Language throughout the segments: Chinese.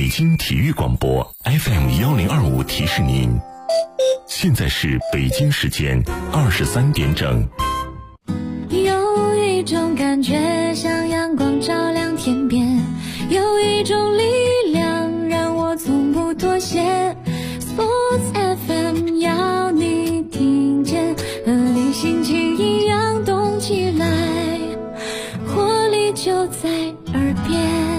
北京体育广播 FM1025提示您，现在是北京时间23点整。 有一种感觉像阳光照亮天边，有一种力量让我从不妥协。Sports FM 要你听见，和你心情一样动起来，活力就在耳边。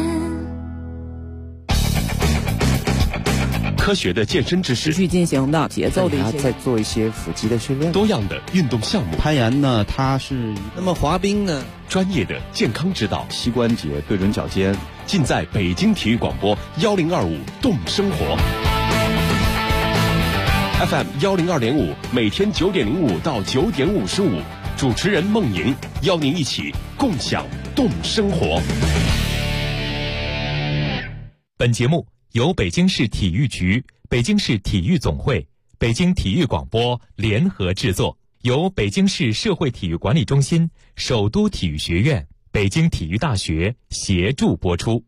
科学的健身知识， 持续进行的节奏的一些， 再做一些腹肌的训练， 多样的运动项目， 攀岩呢，它是那么滑冰呢， 专业的健康指导， 膝关节对准脚尖， 尽在北京体育广播1025动生活 FM102.5，每天9点05到9点55，主持人孟莹邀您一起共享动生活。 本节目由北京市体育局、北京市体育总会、北京体育广播联合制作，由北京市社会体育管理中心、首都体育学院、北京体育大学协助播出。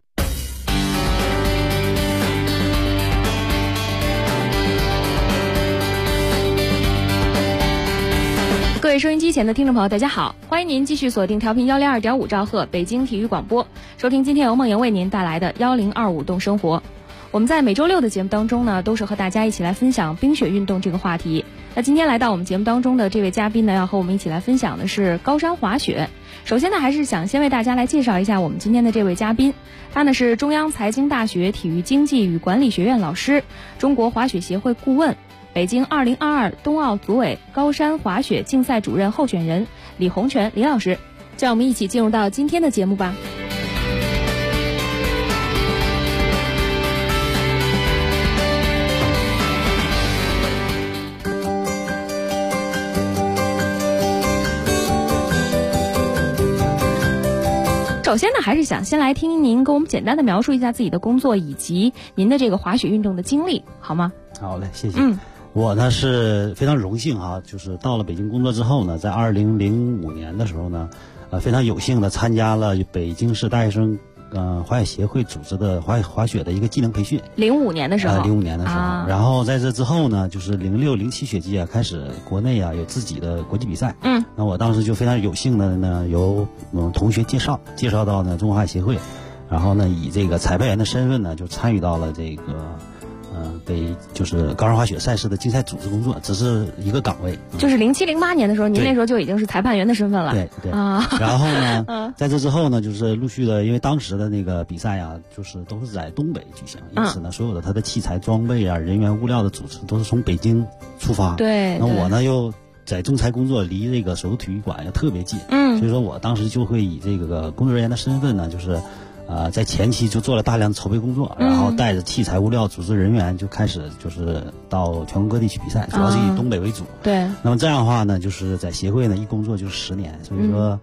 各位收音机前的听众朋友，大家好，欢迎您继续锁定调频102.5兆赫北京体育广播，收听今天由孟莹为您带来的1025动生活。我们在每周六的节目当中呢，都是和大家一起来分享冰雪运动这个话题。那今天来到我们节目当中的这位嘉宾呢，要和我们一起来分享的是高山滑雪。首先呢，还是想先为大家来介绍一下我们今天的这位嘉宾，他呢是中央财经大学体育经济与管理学院老师，中国滑雪协会顾问，北京2022冬奥组委高山滑雪竞赛主任候选人李洪泉李老师。就让我们一起进入到今天的节目吧。首先呢，还是想先来听您跟我们简单的描述一下自己的工作以及您的这个滑雪运动的经历，好吗？ 好嘞，谢谢。我呢是非常荣幸啊，就是到了北京工作之后呢，在2005年的时候呢，非常有幸的参加了北京市大学生滑雪协会组织的滑雪的一个技能培训。 05年的时候 ，05年的时候，然后在这之后呢，就是06、07学季啊，开始国内啊有自己的国际比赛。那我当时就非常有幸的呢，由同学介绍到呢中国滑雪协会，然后呢以这个裁判员的身份呢，就参与到了这个就是高山滑雪赛事的竞赛组织工作，只是一个岗位。 就是07、08年的时候，您那时候就已经是裁判员的身份了。 对啊。然后呢，在这之后呢，就是陆续的，因为当时的那个比赛啊，就是都是在东北举行，因此呢，所有的它的器材装备啊、人员物料的组织都是从北京出发。 对。 那我呢又在仲裁工作，离这个首都体育馆也特别近。所以说我当时就会以这个工作人员的身份呢，就是在前期就做了大量的筹备工作，然后带着器材物料、组织人员就开始就是到全国各地去比赛，主要是以东北为主。 对。 那么这样的话呢，就是在协会呢一工作就是10年，所以说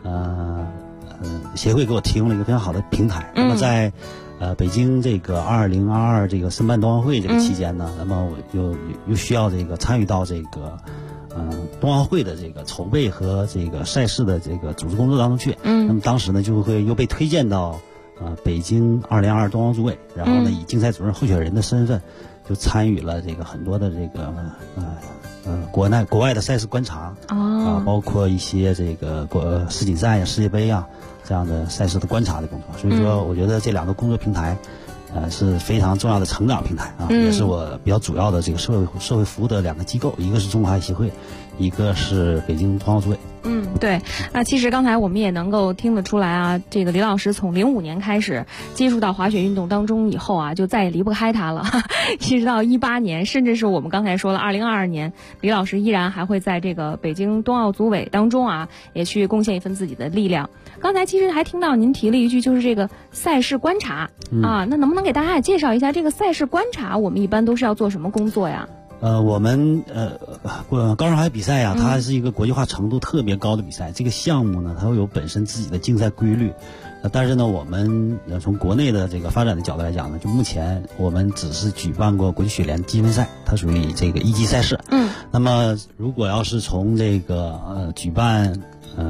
协会给我提供了一个非常好的平台。那么在北京这个2022这个申办冬奥会这个期间呢，那么我又需要这个参与到这个冬奥会的这个筹备和这个赛事的这个组织工作当中去。那么当时呢就会又被推荐到北京2022冬奥组委，然后呢以竞赛主任候选人的身份，就参与了这个很多的这个国外的赛事观察包括一些这个世锦赛呀、世界杯啊这样的赛事的观察的工作。所以说，我觉得这两个工作平台是非常重要的成长平台啊，也是我比较主要的这个社会服务的两个机构，一个是中国滑雪协会，一个是北京冬奥组委。 对。那其实刚才我们也能够听得出来啊，这个李老师从05年开始接触到滑雪运动当中以后啊，就再也离不开它了，一直到18年，甚至是我们刚才说了2022年，李老师依然还会在这个北京冬奥组委当中啊，也去贡献一份自己的力量。刚才其实还听到您提了一句，就是这个赛事观察那能不能给大家也介绍一下这个赛事观察，我们一般都是要做什么工作呀？ 我们高山滑雪比赛呀，它是一个国际化程度特别高的比赛。这个项目呢，它会有本身自己的竞赛规律。但是呢，我们从国内的这个发展的角度来讲呢，就目前我们只是举办过国际雪联积分赛，它属于这个一级赛事。那么如果要是从这个举办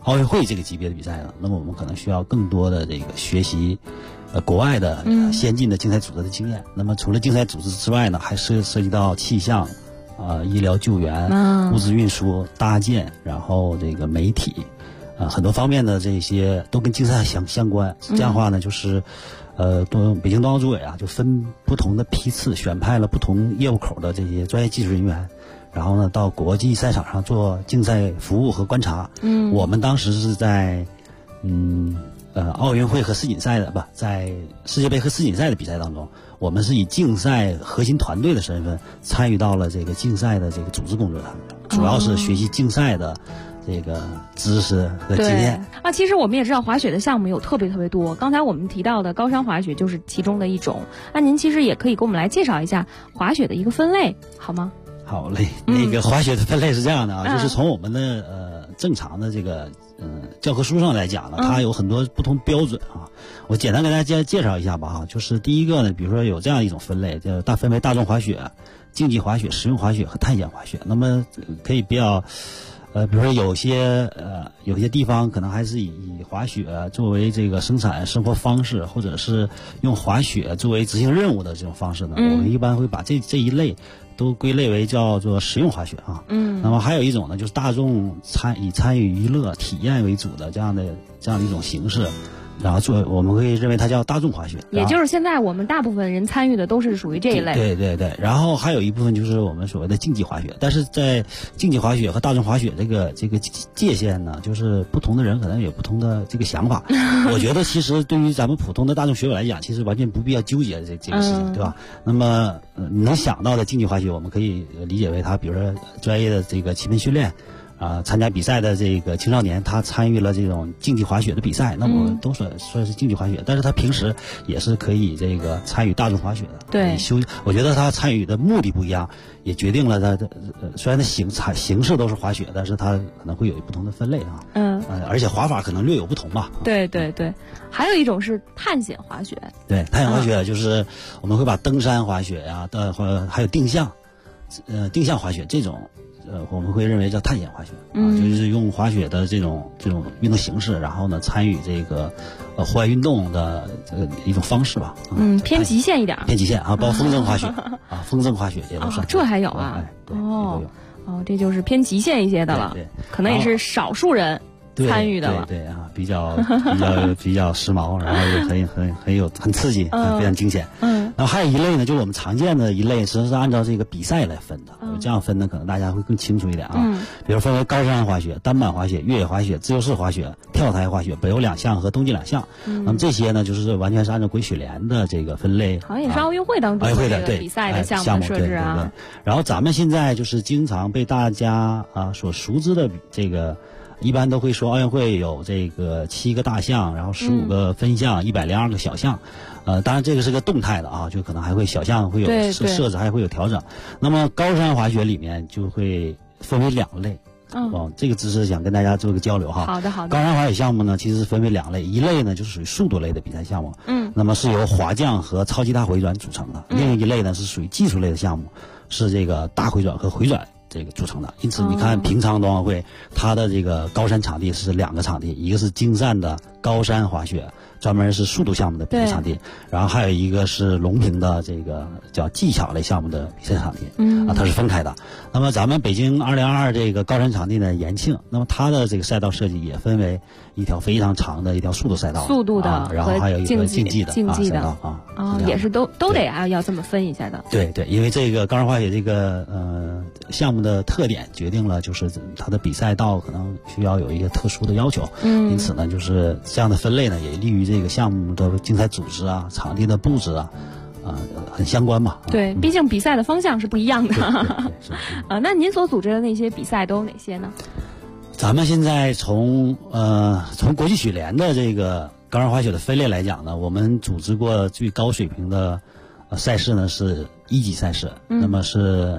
奥运会这个级别的比赛呢，那么我们可能需要更多的这个学习国外的先进的竞赛组织的经验。那么除了竞赛组织之外呢，还涉及到气象、医疗救援、物资运输、搭建，然后这个媒体，很多方面的这些都跟竞赛相关。这样的话呢，就是北京冬奥组委啊，就分不同的批次选派了不同业务口的这些专业技术人员，然后呢到国际赛场上做竞赛服务和观察。我们当时是在奥运会和世锦赛的在世界杯和世锦赛的比赛当中，我们是以竞赛核心团队的身份参与到了这个竞赛的这个组织工作当中，主要是学习竞赛的这个知识和经验其实我们也知道滑雪的项目有特别多，刚才我们提到的高山滑雪就是其中的一种。那您其实也可以给我们来介绍一下滑雪的一个分类，好吗？ 好嘞，那个滑雪的分类是这样的就是从我们的正常的这个教科书上来讲呢，它有很多不同标准我简单给大家介绍一下吧就是第一个呢，比如说有这样一种分类，叫分为大众滑雪、竞技滑雪、实用滑雪和探险滑雪。那么可以比较比如说有些地方可能还是以滑雪作为这个生产生活方式，或者是用滑雪作为执行任务的这种方式呢，我们一般会把这一类都归类为叫做实用滑雪那么还有一种呢，就是大众以参与娱乐体验为主的这样的一种形式，然后我们会认为它叫大众滑雪， 也就是现在我们大部分人参与的都是属于这一类。 对。然后还有一部分就是我们所谓的竞技滑雪，但是在竞技滑雪和大众滑雪这个界限呢，就是不同的人可能有不同的这个想法。我觉得其实对于咱们普通的大众学友来讲，其实完全不必要纠结这个事情，对吧？那么你能想到的竞技滑雪，我们可以理解为它，比如说专业的这个骑兵训练。参加比赛的这个青少年，他参与了这种竞技滑雪的比赛，那我们都算是竞技滑雪，但是他平时也是可以这个参与大众滑雪的。 对， 我觉得他参与的目的不一样，也决定了他的虽然他形式都是滑雪，但是他可能会有不同的分类而且滑法可能略有不同吧。 对，还有一种是探险滑雪。 对，探险滑雪就是我们会把登山滑雪还有定向滑雪这种。我们会认为叫探险滑雪就是用滑雪的这种运动形式，然后呢参与这个户外运动的这个一种方式吧。 偏极限一点。 偏极限包括风筝滑雪风筝滑雪也都算。 这还有对， 这就是偏极限一些的了。 对， 可能也是少数人参与的了。 对比较时髦，然后也很刺激，非常惊险。然后还有一类呢，就是我们常见的一类，实际上是按照这个比赛来分的。这样分呢，可能大家会更清楚一点比如分为高山滑雪、单板滑雪、越野滑雪、自由式滑雪、跳台滑雪、北欧2项和冬季2项。那么这些呢，就是完全是按照国际雪联的这个分类。 好像也是奥运会当中的比赛的项目设置对。然后咱们现在就是经常被大家所熟知的这个。一般都会说奥运会有这个7个大项，然后15个分项，102个小项。当然这个是个动态的就可能还会小项会有设置，还会有调整。那么高山滑雪里面就会分为2类。这个知识想跟大家做个交流好的。 高山滑雪项目呢，其实是分为2类，一类呢就是属于速度类的比赛项目，那么是由滑降和超级大回转组成的。另一类呢是属于技术类的项目，是这个大回转和回转这个组成的。因此你看平昌冬奥会它的这个高山场地是2个场地，一个是京站的高山滑雪，专门是速度项目的比赛场地，然后还有一个是隆平的这个叫技巧类项目的比赛场地，它是分开的。那么咱们北京2022这个高山场地呢，延庆，那么它的这个赛道设计也分为一条非常长的一条速度赛道，然后还有一个竞技的赛道也是都得要这么分一下的。 对，因为这个高山滑雪这个项目的特点决定了，就是它的比赛道可能需要有一些特殊的要求，因此呢，就是这样的分类呢，也利于这个项目的竞赛组织场地的布置很相关嘛。 对，毕竟比赛的方向是不一样的。那您所组织的那些比赛都有哪些呢？ 咱们现在从国际雪联的这个高山滑雪的分类来讲呢，我们组织过最高水平的赛事呢是1级赛事，那么是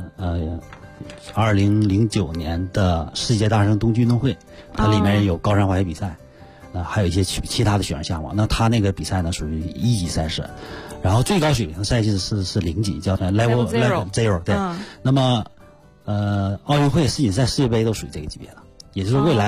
2009年的世界大学生冬季运动会，它里面有高山滑雪比赛，还有一些其他的雪上项目。那它那个比赛呢属于1级赛事，然后最高水平的赛事是0级，叫 Level Zero。对，那么奥运会、世锦赛、世界杯都属于这个级别的。也就是未来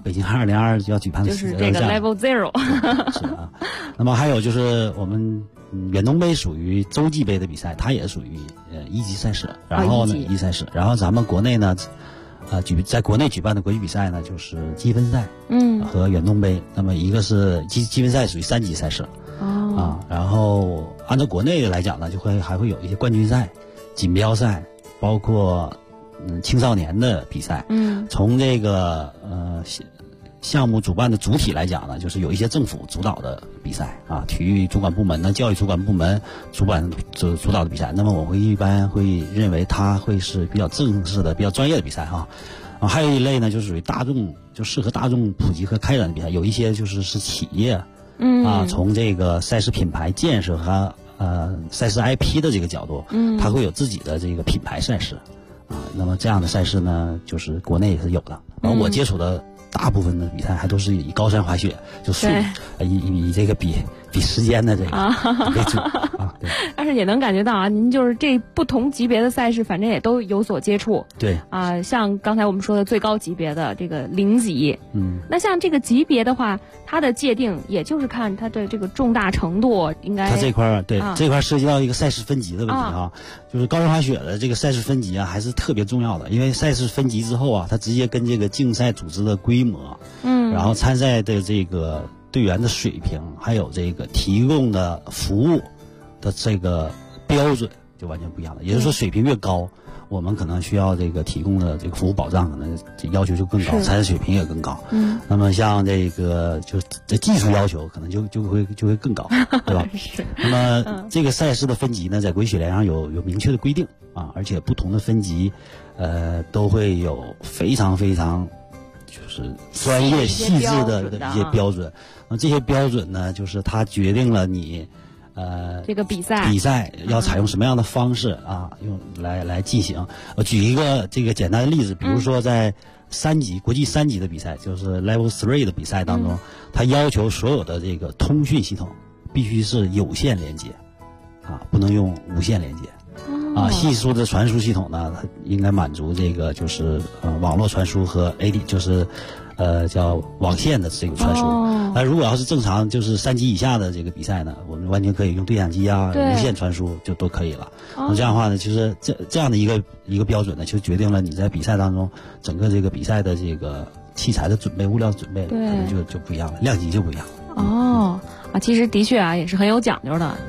北京2022就要举办的就是这个 Level Zero。 是啊，那么还有就是我们远东杯属于洲际杯的比赛，它也属于一级赛事，然后呢一级赛事，然后咱们国内呢。在国内举办的国际比赛呢，就是积分赛，和远东杯。那么一个是积分赛属于3级赛事，然后按照国内的来讲呢，还会有一些冠军赛、锦标赛，包括青少年的比赛。从这个项目主办的主体来讲呢，就是有一些政府主导的比赛啊，体育主管部门呢、教育主管部门主导的比赛。那么我一般会认为它会是比较正式的、比较专业的比赛哈。还有一类呢，就是属于大众，就适合大众普及和开展的比赛。有一些就是企业，从这个赛事品牌建设和赛事 IP 的这个角度，它会有自己的这个品牌赛事啊。那么这样的赛事呢，就是国内也是有的。然后我接触的大部分的比赛还都是以高山滑雪，就速度，以这个比时间的这个为主啊。对。 但是也能感觉到啊，您就是这不同级别的赛事，反正也都有所接触。 对。 像刚才我们说的最高级别的这个0级，那像这个级别的话，它的界定也就是看它的这个重大程度，应该它这块这块涉及到一个赛事分级的问题啊，就是高山滑雪的这个赛事分级啊，还是特别重要的，因为赛事分级之后啊，它直接跟这个竞赛组织的规模，然后参赛的这个队员的水平，还有这个提供的服务的这个标准就完全不一样了。也就是说，水平越高，我们可能需要这个提供的这个服务保障可能要求就更高，参赛水平也更高。那么像这个就这技术要求可能就会更高，对吧？ 是。 那么这个赛事的分级呢，在国际雪联上有明确的规定啊，而且不同的分级，都会有非常非常就是专业细致的一些标准。那这些标准呢，就是它决定了你。 这个比赛要采用什么样的方式啊？用来进行。我举一个这个简单的例子，比如说在国际3级的比赛，就是 Level 3的比赛当中，它要求所有的这个通讯系统必须是有线连接，不能用无线连接。系数的传输系统呢，它应该满足这个就是网络传输和 AD 就是叫网线的这个传输。如果要是正常就是3级以下的这个比赛呢，我们完全可以用对讲机无线传输就都可以了。那这样的话呢，其实这样的一个标准呢，就决定了你在比赛当中整个这个比赛的这个器材的准备、物料准备，可能就不一样了，量级就不一样了。 其实的确也是很有讲究的。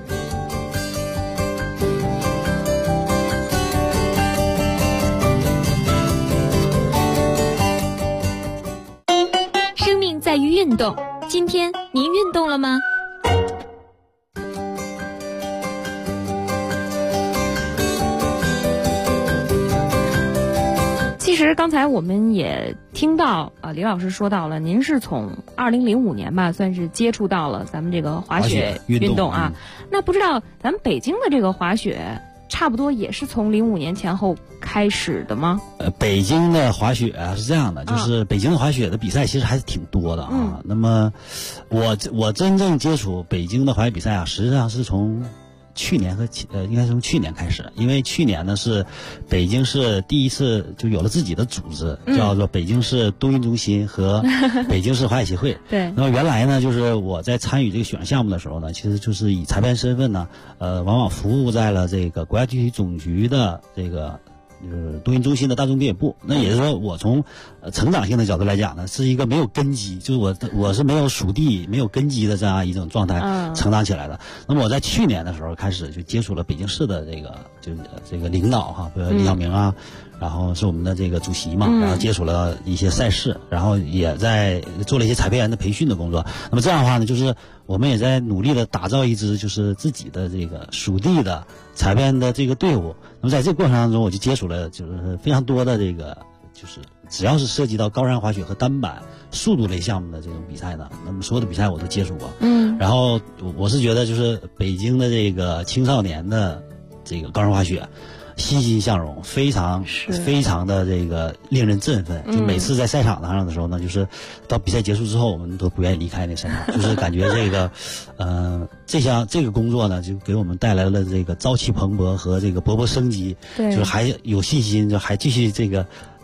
在于运动，今天您运动了吗？ 其实刚才我们也听到李老师说到了，您是从2005年吧，算是接触到了咱们这个滑雪运动啊。那不知道咱们北京的这个滑雪差不多也是从05年前后开始的吗？ 北京的滑雪是这样的，就是北京的滑雪的比赛其实还是挺多的啊。那么我真正接触北京的滑雪比赛实际上是从去年应该是从去年开始，因为去年呢是北京市第一次就有了自己的组织，叫做北京市冬运中心和北京市滑雪协会。 对。 那么原来呢，就是我在参与这个雪上项目的时候呢，其实就是以裁判身份呢，往往服务在了这个国家体育总局的这个。就是冬运中心的大众编委部，那也就是说，我从成长性的角度来讲呢，是一个没有根基，就是我是没有属地、没有根基的这样一种状态成长起来的。那么我在去年的时候开始就接触了北京市的这个领导比如李晓明啊，然后是我们的这个主席嘛，然后接触了一些赛事，然后也在做了一些裁判员的培训的工作。那么这样的话呢，就是我们也在努力的打造一支就是自己的这个属地的裁判的这个队伍。那么在这个过程当中，我就接触了就是非常多的这个就是只要是涉及到高山滑雪和单板速度类项目的这种比赛呢，那么所有的比赛我都接触过。然后我是觉得就是北京的这个青少年的这个高山滑雪欣欣向荣，非常的这个令人振奋。就每次在赛场上的时候呢，就是到比赛结束之后，我们都不愿意离开那赛场，就是感觉这个这个工作呢，就给我们带来了这个朝气蓬勃和这个勃勃生机。对，就是还有信心，就还继续这个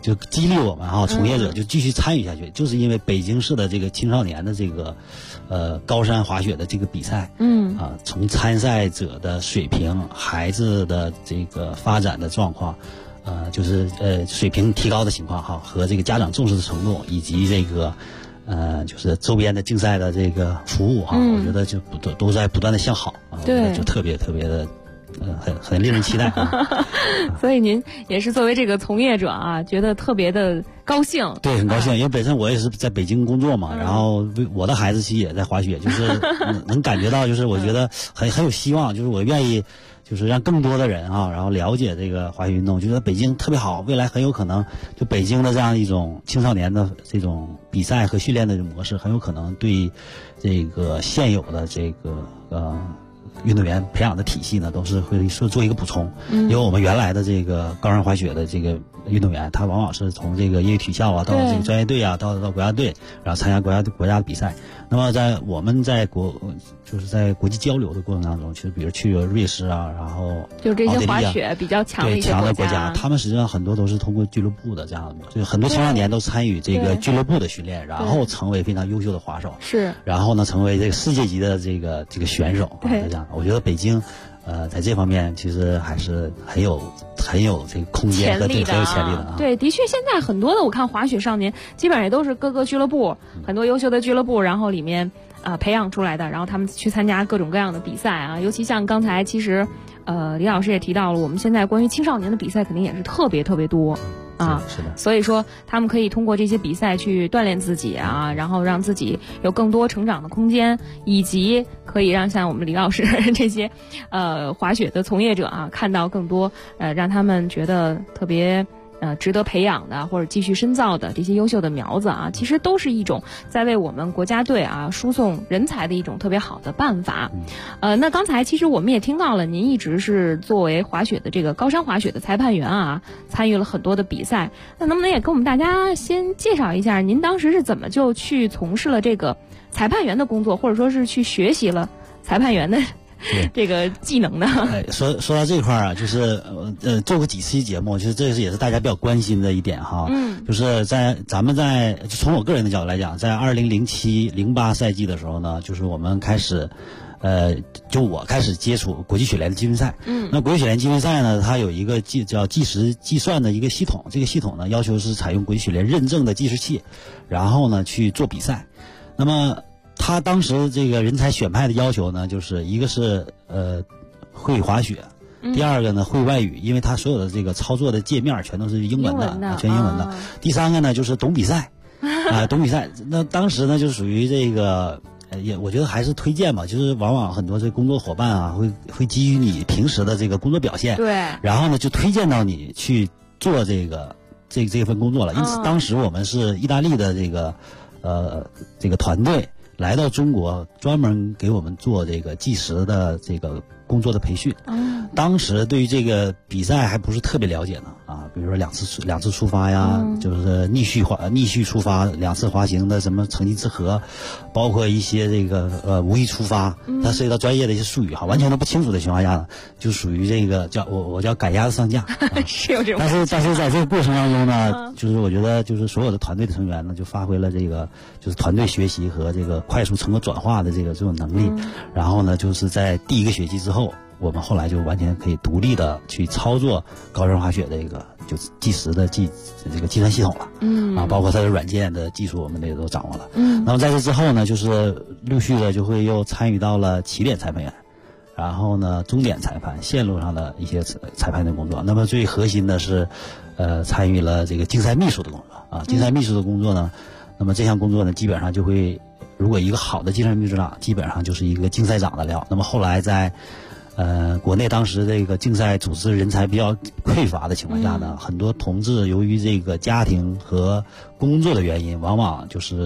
就激励我们从业者就继续参与下去，就是因为北京市的这个青少年的这个高山滑雪的这个比赛，从参赛者的水平、孩子的这个发展的状况，就是水平提高的情况和这个家长重视的程度，以及这个就是周边的竞赛的这个服务我觉得就都在不断的向好对， 就特别特别的很令人期待所以您也是作为这个从业者觉得特别的高兴。 对，很高兴，因为本身我也是在北京工作嘛，然后我的孩子其实也在滑雪，就是能感觉到，就是我觉得很有希望，就是我愿意就是让更多的人然后了解这个滑雪运动，觉得北京特别好，未来很有可能就北京的这样一种青少年的这种比赛和训练的模式，很有可能对这个现有的这个运动员培养的体系呢，都是会做一个补充。因为我们原来的这个高山滑雪的这个运动员，他往往是从这个业余体校到这个专业队到国家队，然后参加国家的比赛。那么我们在就是在国际交流的过程当中，其实比如去瑞士然后就这些滑雪比较强的一些国家，他们实际上很多都是通过俱乐部的这样的，就是很多青少年都参与这个俱乐部的训练，然后成为非常优秀的滑手， 是， 然后呢成为这个世界级的这个选手这样。我觉得北京在这方面其实还是很有这个空间和很有潜力的对，的确，现在很多的我看滑雪少年基本上也都是各个俱乐部，很多优秀的俱乐部，然后里面培养出来的，然后他们去参加各种各样的比赛尤其像刚才其实李老师也提到了，我们现在关于青少年的比赛肯定也是特别特别多。 是的， 所以说他们可以通过这些比赛去锻炼自己然后让自己有更多成长的空间，以及可以让像我们李老师这些滑雪的从业者看到更多让他们觉得特别值得培养的或者继续深造的这些优秀的苗子其实都是一种在为我们国家队输送人才的一种特别好的办法。那刚才其实我们也听到了，您一直是作为滑雪的这个高山滑雪的裁判员参与了很多的比赛。那能不能也跟我们大家先介绍一下，您当时是怎么就去从事了这个裁判员的工作，或者说是去学习了裁判员的这个技能的？ 说到这块就是做过几期节目，就是这也是大家比较关心的一点就是咱们从我个人的角度来讲，在2007-08赛季的时候呢，就是我们开始就我开始接触国际雪联的积分赛。那国际雪联积分赛呢，它有一个叫计时计算的一个系统，这个系统呢要求是采用国际雪联认证的计时器，然后呢去做比赛。那么他当时这个人才选派的要求呢，就是一个是会滑雪，第二个呢会外语，因为他所有的这个操作的界面全都是英文的，全英文的。第三个呢就是懂比赛懂比赛。那当时呢就属于这个我觉得还是推荐吧，就是往往很多这工作伙伴会基于你平时的这个工作表现， 对， 然后呢就推荐到你去做这份工作了。因此当时我们是意大利的这个团队来到中国，专门给我们做这个计时的这个工作的培训。当时对于这个比赛还不是特别了解呢比如说两次出发呀，就是逆序出发，2次滑行的什么成绩之和，包括一些这个无意出发，它涉及到专业的一些术语完全都不清楚的情况下呢，就属于这个叫我叫赶鸭子上架是有这种。 但是在这个过程当中呢，就是我觉得就是所有的团队的成员呢，就发挥了这个就是团队学习和这个快速成果转化的这种能力。然后呢，就是在第一个学期之后，我们后来就完全可以独立的去操作高山滑雪的一个就计时的这个计算系统了。包括它的软件的技术我们也都掌握了。那么在这之后呢，就是陆续的就会又参与到了起点裁判员，然后呢终点裁判、线路上的一些裁判的工作。那么最核心的是参与了这个竞赛秘书的工作竞赛秘书的工作呢，那么这项工作呢基本上就会，如果一个好的竞赛秘书长基本上就是一个竞赛长的料。那么后来在国内当时这个竞赛组织人才比较匮乏的情况下呢，很多同志由于这个家庭和工作的原因，往往就是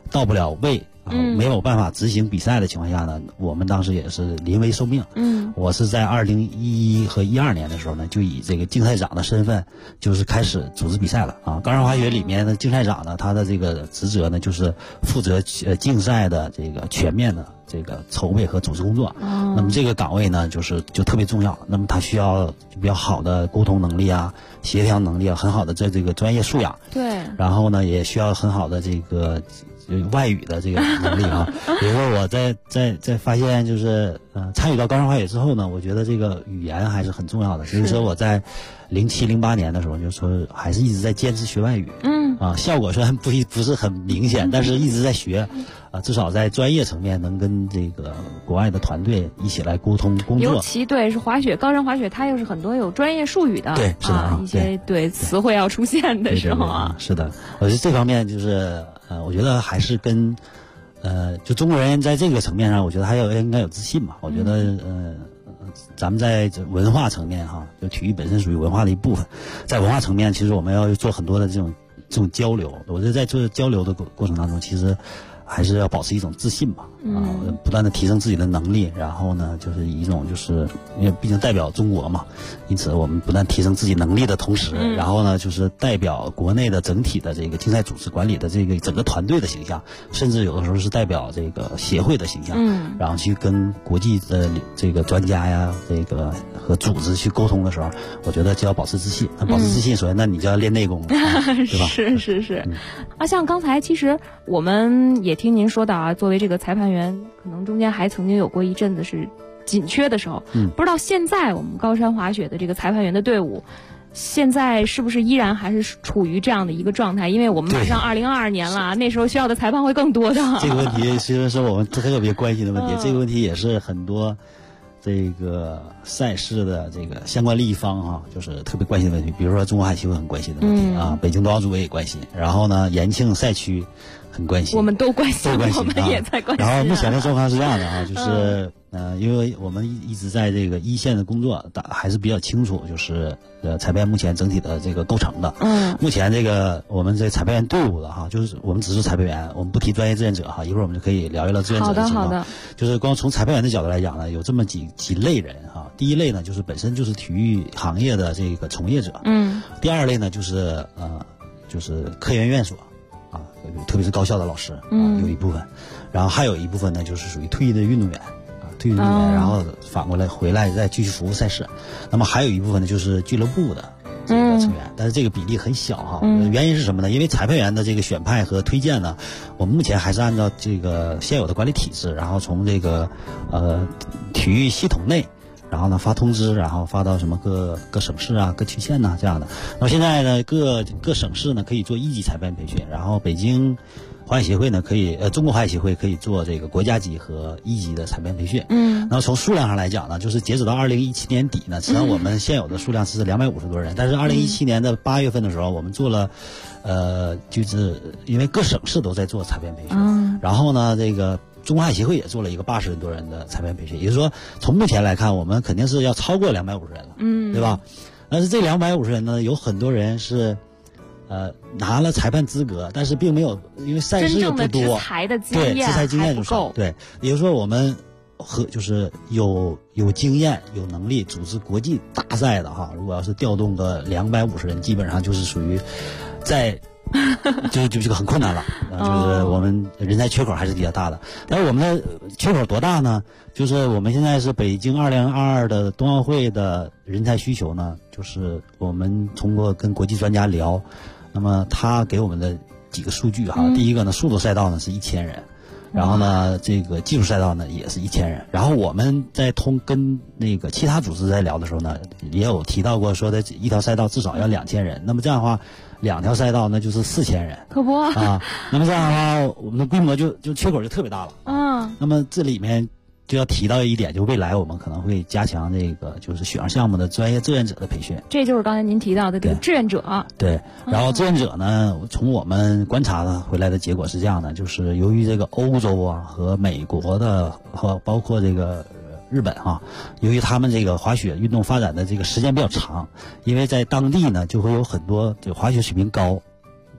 到不了位啊，没有办法执行比赛的情况下呢，我们当时也是临危受命。我是在2011和12年的时候呢，就以这个竞赛长的身份，就是开始组织比赛了啊。高山滑雪里面的竞赛长呢，他的这个职责呢，就是负责竞赛的这个全面的这个筹备和组织工作。那么这个岗位呢，就特别重要。那么他需要比较好的沟通能力啊，协调能力啊，很好的这个专业素养。 对。 然后呢，也需要很好的这个外语的这个能力啊。比如说我在发现就是参与到高山滑雪之后呢，我觉得这个语言还是很重要的。所以说我在07、08年的时候，就说还是一直在坚持学外语。效果虽然不是很明显，但是一直在学。至少在专业层面能跟这个国外的团队一起来沟通工作。 尤其对是滑雪，高山滑雪它又是很多有专业术语的， 对，是的一些对词汇要出现的时候啊， 是的。我觉得这方面就是我觉得还是跟就中国人在这个层面上，我觉得应该有自信嘛。我觉得咱们在文化层面哈，就体育本身属于文化的一部分，在文化层面，其实我们要做很多的这种交流。我觉得在做交流的过程当中，其实还是要保持一种自信吧，不断的提升自己的能力，然后呢，就是以一种就是因为毕竟代表中国嘛，因此我们不断提升自己能力的同时，然后呢，就是代表国内的整体的这个竞赛组织管理的这个整个团队的形象，甚至有的时候是代表这个协会的形象，然后去跟国际的这个专家呀，这个和组织去沟通的时候，我觉得就要保持自信。那保持自信，首先那你就要练内功，对吧？ 是。像刚才其实我们也听您说到啊，作为这个裁判员，可能中间还曾经有过一阵子是紧缺的时候。不知道现在我们高山滑雪的这个裁判员的队伍，现在是不是依然还是处于这样的一个状态？因为我们马上2022年了，那时候需要的裁判会更多的。 这个问题其实是我们特别关心的问题，这个问题也是很多这个赛事的这个相关利益方哈，就是特别关心的问题。比如说中国海协会很关心的问题啊，北京冬奥组委也关心，然后呢，延庆赛区很关心， 我们都关心，我们也在关心。 然后目前的状况是这样的啊，就是因为我们一直在这个一线的工作，还是比较清楚，就是裁判目前整体的这个构成的。目前这个我们这裁判员队伍的哈，就是我们只是裁判员，我们不提专业志愿者哈，一会儿我们就可以聊一聊志愿者的情况。 好的。 就是光从裁判员的角度来讲呢，有这么几类人哈。第一类呢，就是本身就是体育行业的这个从业者。第二类呢，就是科研院所。特别是高校的老师有一部分，然后还有一部分呢，就是属于退役的运动员然后反过来回来再继续服务赛事。那么还有一部分呢，就是俱乐部的这个成员，但是这个比例很小哈。原因是什么呢？因为裁判员的这个选派和推荐呢，我们目前还是按照这个现有的管理体制，然后从这个体育系统内。然后呢，发通知，然后发到什么各省市啊、各区县呐这样的。那么现在呢，各省市呢可以做一级裁判培训，然后北京滑雪协会呢可以中国滑雪协会可以做这个国家级和一级的裁判培训。然后从数量上来讲呢，就是截止到2017年底呢，实际上我们现有的数量是250多人，但是2017年的8月份的时候，我们做了就是因为各省市都在做裁判培训，然后呢这个。中国滑雪协会也做了一个80多人的裁判培训，也就是说，从目前来看，我们肯定是要超过250人了，对吧？但是这250人呢，有很多人是，拿了裁判资格，但是并没有，因为赛事不多， 制裁的经验， 对，制裁经验就少，对，也就是说，我们就是有经验、有能力组织国际大赛的哈，如果要是调动个250人，基本上就是属于在。就这个很困难了，就是我们人才缺口还是比较大的。但是我们的缺口多大呢？就是我们现在是北京2022的冬奥会的人才需求呢，就是我们通过跟国际专家聊，那么他给我们的几个数据哈，第一个呢，速度赛道呢是1000人。然后呢，这个技术赛道呢也是1000人。然后我们在跟那个其他组织在聊的时候呢，也有提到过说的一条赛道至少要2000人。那么这样的话，2条赛道那就是4000人。 可不啊。那么这样的话，我们的规模就缺口就特别大了。那么这里面就要提到一点，就未来我们可能会加强这个就是雪上项目的专业志愿者的培训。 这就是刚才您提到的这个志愿者。 对，然后志愿者呢，从我们观察回来的结果是这样的，就是由于这个欧洲啊和美国的和包括这个日本啊，由于他们这个滑雪运动发展的这个时间比较长，因为在当地呢就会有很多这个滑雪水平高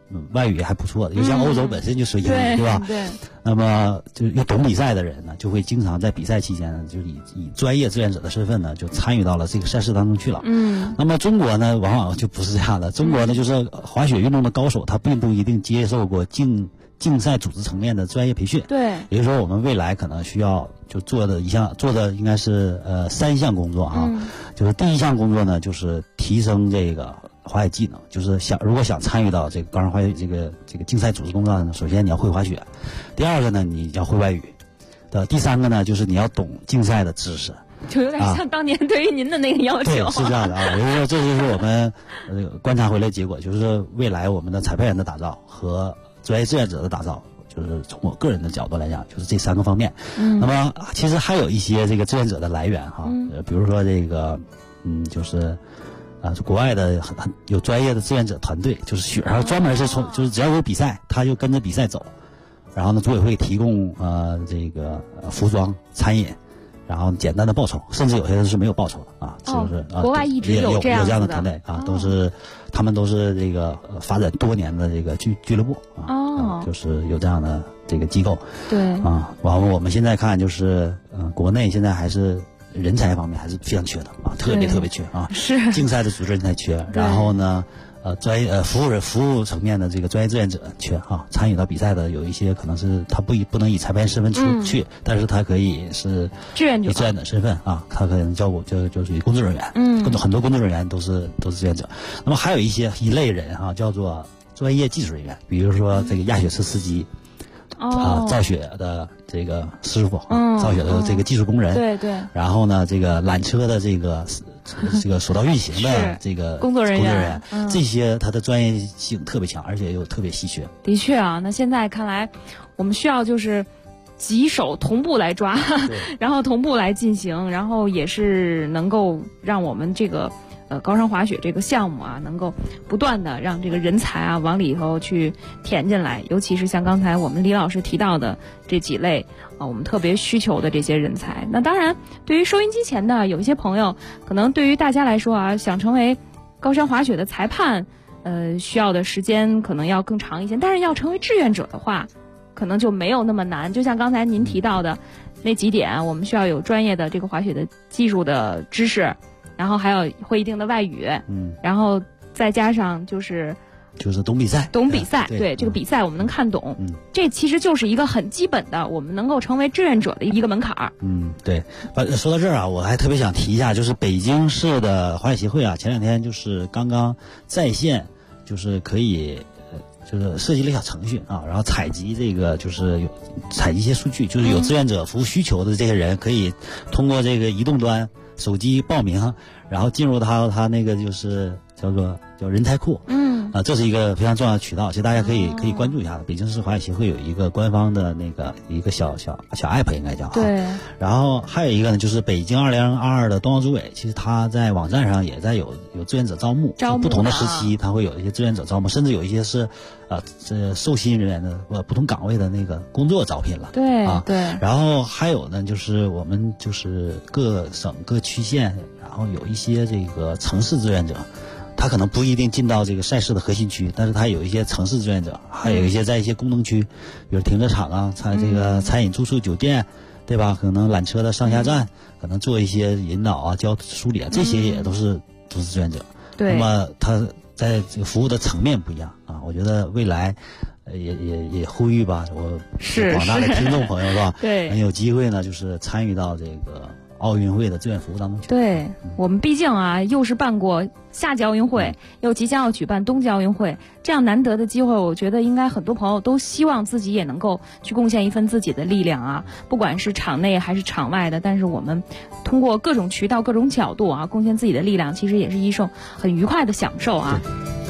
外语还不错的，就像欧洲本身就说英语，对吧？ 对。 那么就又懂比赛的人呢，就会经常在比赛期间呢，就以专业志愿者的身份呢，就参与到了这个赛事当中去了。那么中国呢，往往就不是这样的。中国呢，就是滑雪运动的高手，他并不一定接受过竞赛组织层面的专业培训。 对。 也就是说，我们未来可能需要就做的应该是3项工作啊。就是第一项工作呢，就是提升这个滑雪技能，就是如果想参与到这个高山滑雪这个竞赛组织工作呢，首先你要会滑雪，第二个呢你要会外语，第三个呢就是你要懂竞赛的知识， 就有点像当年对于您的那个要求。 对，是这样的啊。也就是说，这就是我们观察回来的结果，就是未来我们的裁判员的打造和专业志愿者的打造，就是从我个人的角度来讲，就是这3个方面。那么其实还有一些这个志愿者的来源哈，比如说这个就是国外的很有专业的志愿者团队，就是雪上专门是就是只要有比赛，他就跟着比赛走。然后呢，组委会提供这个服装、餐饮，然后简单的报酬，甚至有些人是没有报酬的啊，是不是？ 国外一直有这样的团队啊，他们都是这个发展多年的这个俱乐部啊，就是有这样的这个机构。 对啊，然后我们现在看就是国内现在还是人才方面还是非常缺的啊，特别缺啊， 是竞赛的组织人才缺，然后呢。专业服务层面的这个专业志愿者缺哈，参与到比赛的有一些可能是他不能以裁判身份出去，但是他可以是志愿者身份啊，他可能就属于工作人员，很多工作人员都是志愿者。那么还有一类人哈，叫做专业技术人员，比如说这个压雪车司机。造雪的这个师傅，造雪的这个技术工人， 对， 然后呢，这个缆车的这个索道运行的这个工作人员， 这些他的专业性特别强，而且又特别稀缺。 的确啊，那现在看来，我们需要就是几手同步来抓，然后同步来进行，然后也是能够让我们这个。高山滑雪这个项目啊，能够不断的让这个人才啊往里头去填进来，尤其是像刚才我们李老师提到的这几类啊，我们特别需求的这些人才。那当然，对于收音机前的有一些朋友，可能对于大家来说啊，想成为高山滑雪的裁判，需要的时间可能要更长一些。但是要成为志愿者的话，可能就没有那么难。就像刚才您提到的那几点，我们需要有专业的这个滑雪的技术的知识。然后还有会一定的外语，然后再加上就是懂比赛， 对这个比赛我们能看懂，这其实就是一个很基本的，我们能够成为志愿者的一个门槛儿。 对。说到这儿啊，我还特别想提一下，就是北京市的滑雪协会啊，前2天就是刚刚在线，就是可以。就是设计了一小程序啊，然后采集这个就是采集一些数据，就是有志愿者服务需求的这些人可以通过这个移动端手机报名，然后进入他那个就是叫人才库，这是一个非常重要的渠道，其实大家可以关注一下。北京市滑雪协会有一个官方的那个一个小 app 应该叫对。 然后还有一个呢，就是北京2022的冬奥组委，其实他在网站上也在有志愿者招募不同的时期，他会有一些志愿者招募，甚至有一些是受薪人员的不同岗位的那个工作招聘了。 对对。 然后还有呢，就是我们就是各省各区县，然后有一些这个城市志愿者。他可能不一定进到这个赛事的核心区，但是他有一些城市志愿者，还有一些在一些功能区，比如停车场啊，这个餐饮、住宿、酒店，对吧？可能缆车的上下站，可能做一些引导啊、梳理啊，这些也都是志愿者。 对。 那么他在这个服务的层面不一样啊，我觉得未来。也呼吁吧，我广大的听众朋友是吧？ 对， 有机会呢，就是参与到这个奥运会的志愿服务当中去。 对，我们毕竟啊，又是办过夏季奥运会，又即将要举办冬季奥运会，这样难得的机会，我觉得应该很多朋友都希望自己也能够去贡献一份自己的力量啊，不管是场内还是场外的，但是我们通过各种渠道、各种角度啊，贡献自己的力量，其实也是一种很愉快的享受啊。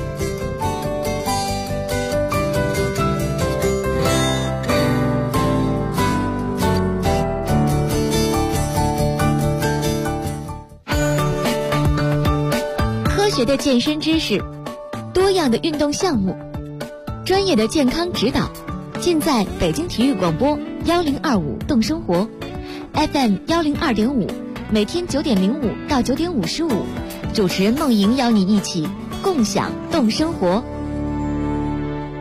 科学的健身知识，多样的运动项目，专业的健康指导，尽在北京体育广播1025动生活 FM 102.5，每天9点05到9点55，主持人梦莹邀你一起共享动生活。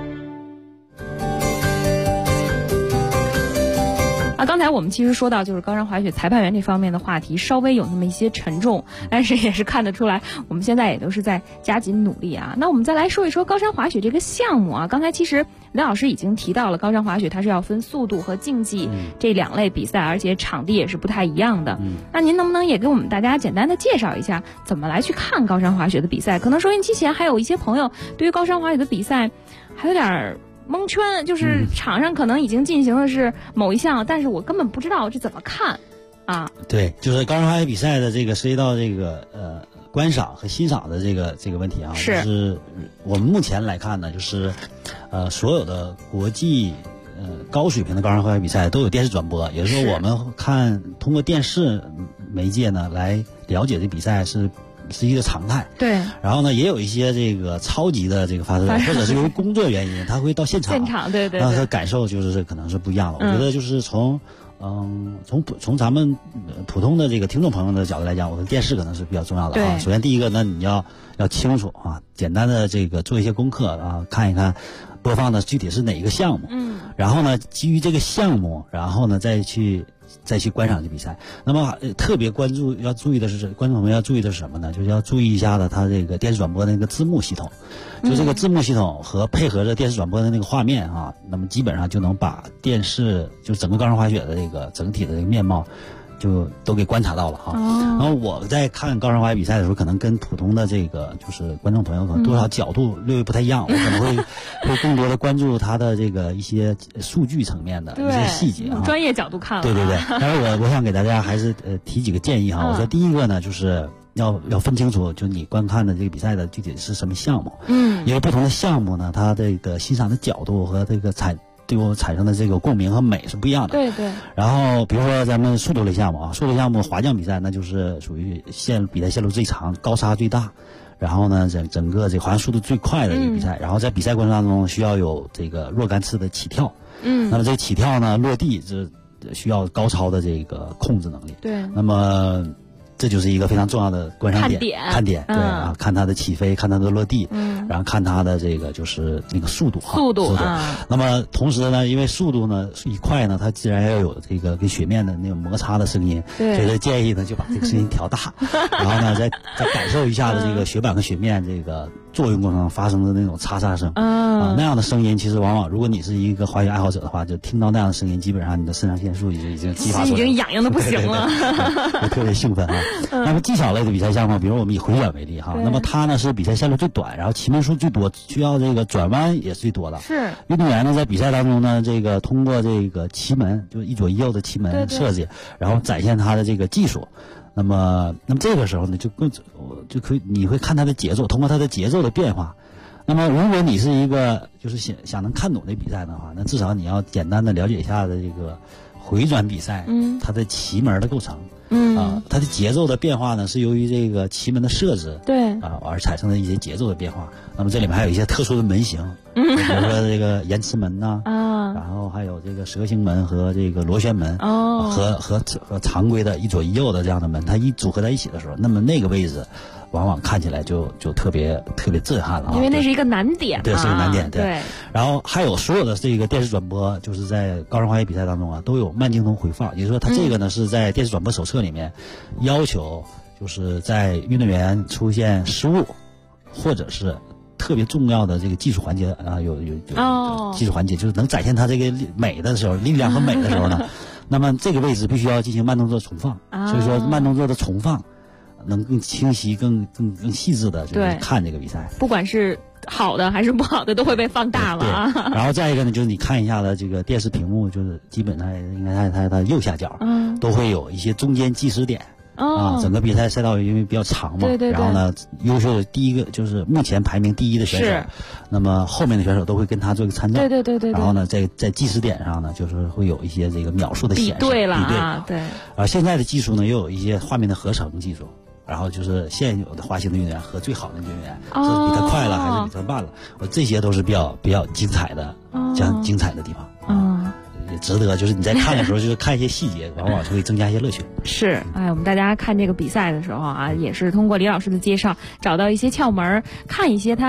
刚才我们其实说到就是高山滑雪裁判员这方面的话题，稍微有那么一些沉重，但是也是看得出来，我们现在也都是在加紧努力啊。那我们再来说一说高山滑雪这个项目啊，刚才其实刘老师已经提到了，高山滑雪它是要分速度和竞技这2类比赛，而且场地也是不太一样的。那您能不能也给我们大家简单的介绍一下，怎么来去看高山滑雪的比赛？可能收音机前还有一些朋友对于高山滑雪的比赛还有点蒙圈，就是场上可能已经进行的是某一项，但是我根本不知道这怎么看啊。 对，就是高山滑雪比赛的这个涉及到这个观赏和欣赏的这个问题啊，就是我们目前来看呢，就是所有的国际高水平的高山滑雪比赛都有电视转播，也就是说我们通过电视媒介呢来了解这比赛是一个常态。 对。 然后呢，也有一些这个超级的这个发射者，或者是由于工作原因，他会到现场， 对， 那他感受就是可能是不一样的。我觉得就是从咱们普通的这个听众朋友的角度来讲，我的电视可能是比较重要的啊。首先第一个呢，你要清楚啊，简单的这个做一些功课啊，看一看播放的具体是哪一个项目。然后呢，基于这个项目，然后呢再去观赏这比赛。那么特别观众朋友要注意的是什么呢？就是要注意一下的，它这个电视转播的那个字幕系统，就这个字幕系统和配合着电视转播的那个画面啊，那么基本上就能把电视就整个高山滑雪的这个整体的这个面貌就都给观察到了啊。然后我在看高山滑雪比赛的时候，可能跟普通的这个就是观众朋友可能多少角度略微不太一样，我可能会更多的关注他的这个一些数据层面的一些细节啊， 专业角度看了。 对。但是我想给大家还是提几个建议哈。我说第一个呢，就是要分清楚，就你观看的这个比赛的具体是什么项目。因为不同的项目呢，它这个欣赏的角度和这个对我产生的这个共鸣和美是不一样的。 对。 然后比如说咱们速度类项目啊，速度项目滑降比赛，那就是属于比赛线路最长、高差最大，然后呢整个这个滑行速度最快的一个比赛。然后在比赛过程当中需要有这个若干次的起跳。那么这起跳呢，落地这需要高超的这个控制能力。对。那么这就是一个非常重要的观赏点，看点对啊，看它的起飞，看它的落地，然后看它的这个就是那个速度。那么同时呢，因为速度呢一快呢，它自然要有这个跟雪面的那种摩擦的声音，所以建议呢就把这个声音调大，然后呢再感受一下的这个雪板和雪面这个作用过程中发生的那种擦嚓声啊，那样的声音其实往往如果你是一个滑雪爱好者的话，就听到那样的声音，基本上你的肾上腺素已经激发出来了， 已经痒痒的不行了， 对，特别兴奋啊。那么技巧类的比赛项目，比如我们以回转为例哈，那么它呢是比赛线路最短，然后骑门数最多，需要这个转弯也是最多的。是运动员呢在比赛当中呢，这个通过这个骑门，就一左一右的骑门设计，然后展现他的这个技术。那么这个时候呢，就可以你会看他的节奏，通过他的节奏的变化。那么如果你是一个就是想能看懂这比赛的话，那至少你要简单的了解一下的这个回转比赛，它的骑门的构成。它的节奏的变化呢，是由于这个骑门的设置，而产生的一些节奏的变化。那么这里面还有一些特殊的门型，比如说这个延迟门呐，然后还有这个蛇形门和这个螺旋门，和常规的一左一右的这样的门，它一组合在一起的时候，那么那个位置往往看起来就特别震撼了， 因为那是一个难点， 对，是个难点，对。然后还有所有的这个电视转播，就是在高山滑雪比赛当中啊，都有慢镜头回放，也就是说，它这个呢是在电视转播手册里面要求，就是在运动员出现失误或者是特别重要的这个技术环节啊，有技术环节，就是能展现它这个美的时候，力量和美的时候呢，那么这个位置必须要进行慢动作重放，所以说慢动作的重放能更清晰、更细致的就是看这个比赛， 不管是好的还是不好的都会被放大了啊。 然后再一个呢，就是你看一下的这个电视屏幕，就是基本上应该它右下角都会有一些中间计时点。整个比赛赛道因为比较长嘛，然后呢，优秀的第一个就是目前排名第一的选手，那么后面的选手都会跟他做一个参照，对。然后呢，在计时点上呢，就是会有一些这个秒数的显示， 比对了啊，对。 现在的技术呢，又有一些画面的合成技术。然后就是现有的滑行的运动员和最好的运动员，是比他快了还是比他慢了？这些都是比较精彩的，精彩的地方。也值得，就是你在看的时候，就是看一些细节，往往就会增加一些乐趣。 是，我们大家看这个比赛的时候啊，也是通过李老师的介绍，找到一些窍门，看一些他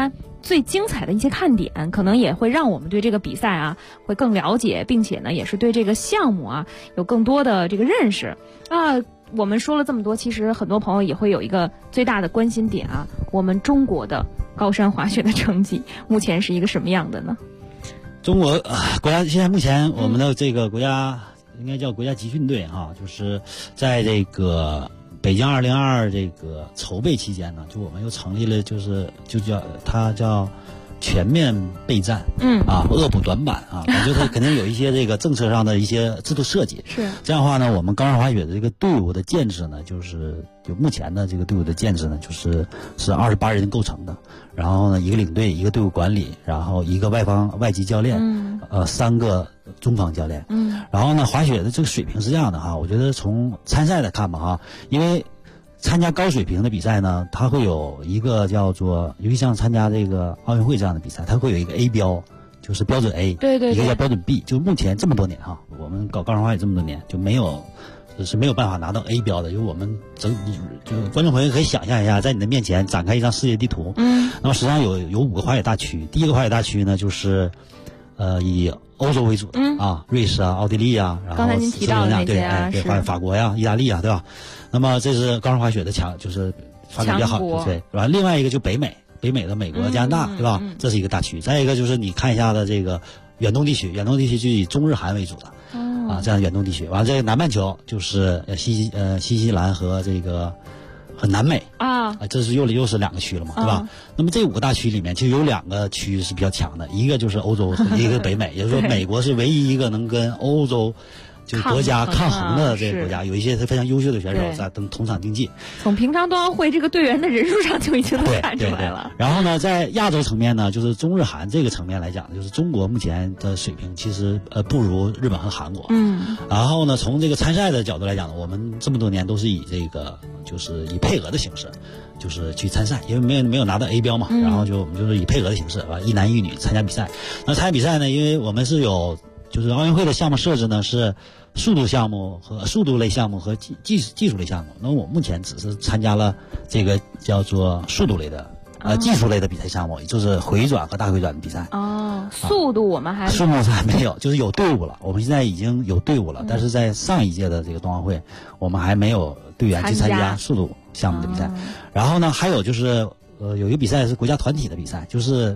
最精彩的一些看点，可能也会让我们对这个比赛啊会更了解，并且呢也是对这个项目啊有更多的这个认识啊。我们说了这么多，其实很多朋友也会有一个最大的关心点啊，我们中国的高山滑雪的成绩目前是一个什么样的呢？ 中国国家现在目前我们的这个国家应该叫国家集训队哈，就是在这个北京2022这个筹备期间呢，就我们又成立了，就叫它叫全面备战，恶补短板啊，感觉它肯定有一些这个政策上的一些制度设计。 是这样的话呢，我们高山滑雪的这个队伍的建制呢，就目前的这个队伍的建制呢，是28人构成的。然后呢，一个领队，一个队伍管理，然后一个外籍教练，3个中方教练。然后呢，滑雪的这个水平是这样的哈，我觉得从参赛来看吧哈，因为参加高水平的比赛呢，它会有一个叫做，尤其像参加这个奥运会这样的比赛，它会有一个 A 标，就是标准 A， 对， 一个叫标准 B。就目前这么多年哈，我们搞高山滑雪这么多年，就没有办法拿到 A 标的。就我们就观众朋友可以想象一下，在你的面前展开一张世界地图，那么实际上有5个滑雪大区。第一个滑雪大区呢，就是以欧洲为主的瑞士啊、奥地利啊，然后刚才您提到的那些啊， 对，法国呀、意大利啊，对吧？那么这是高山滑雪的就是发展比较好，对。然后另外一个就北美的美国、加拿大，对吧？这是一个大区。再一个就是你看一下的这个远东地区就以中日韩为主的。这样远东地区，完了这个南半球就是新西兰和这个和南美这是又是2个区了嘛，对吧？那么这5个大区里面，其实有2个区域是比较强的，一个就是欧洲，一个北美，也就是说美国是唯一一个能跟欧洲就国家抗衡的这个国家，有一些非常优秀的选手在同场竞技。 从平常冬奥会这个队员的人数上就已经能看出来了。 然后呢，在亚洲层面呢，就是中日韩这个层面来讲，就是中国目前的水平其实不如日本和韩国。然后呢，从这个参赛的角度来讲，我们这么多年都是以这个就是以配额的形式，就是去参赛，因为没有拿到 A 标嘛，然后我们就是以配额的形式一男一女参加比赛。那参加比赛呢，因为我们是有就是奥运会的项目设置呢是速度项目和速度类项目和技术类项目。那我目前只是参加了这个叫做速度类的技术类的比赛项目，就是回转和大回转的比赛。 速度我们还没有，就是有队伍了。我们现在已经有队伍了，但是在上一届的这个冬奥会，我们还没有队员去参加速度项目的比赛。然后呢，还有就是有一个比赛是国家团体的比赛，就是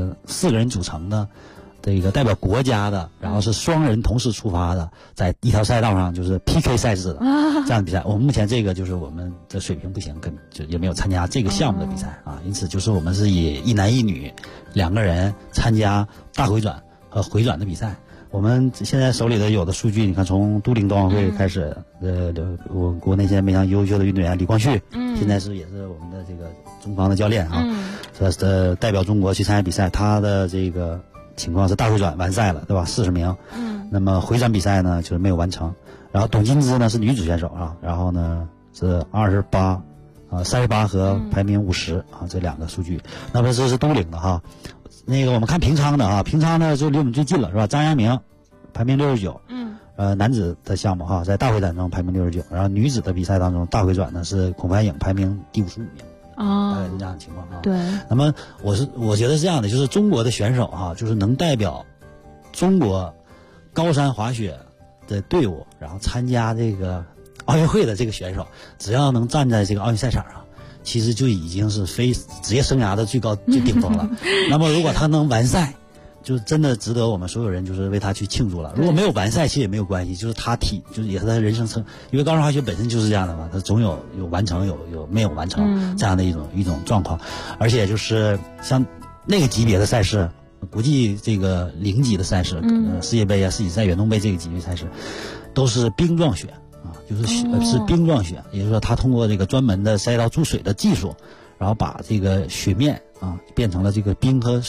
4个人组成的。这个代表国家的，然后是双人同时出发的，在一条赛道上就是 PK 赛制的这样的比赛。我们目前这个就是我们的水平不行，就也没有参加这个项目的比赛因此就是我们是以一男一女2个人参加大回转和回转的比赛。我们现在手里的有的数据，你看从都灵冬奥会开始，我国内现在非常优秀的运动员李光旭，现在也是我们的这个中方的教练代表中国去参加比赛，他的这个情况是大回转完赛了，对吧？40名。那么回转比赛呢，就是没有完成。然后董金芝呢是女子选手然后呢是38和排名50这2个数据。那么这是都灵的那个我们看平昌的平昌呢就离我们最近了，是吧？张阳明排名69。男子的项目在大回转中排名69，然后女子的比赛当中大回转呢是孔凡颖排名第55名。大概是这样的情况对。 那么我觉得是这样的，就是中国的选手就是能代表中国高山滑雪的队伍，然后参加这个奥运会的这个选手，只要能站在这个奥运赛场上，其实就已经是非职业生涯的最顶峰了。那么如果他能完赛，就真的值得我们所有人就是为他去庆祝了。如果没有完赛，其实也没有关系，就是就是也是他人生因为高山滑雪本身就是这样的嘛，他总有完成有没有完成这样的一种状况。而且就是像那个级别的赛事，国际这个0级的赛事，世界杯世锦赛、远东杯这个级别赛事，都是冰状雪就是是冰状雪，也就是说他通过这个专门的赛道注水的技术，然后把这个雪面变成了这个冰和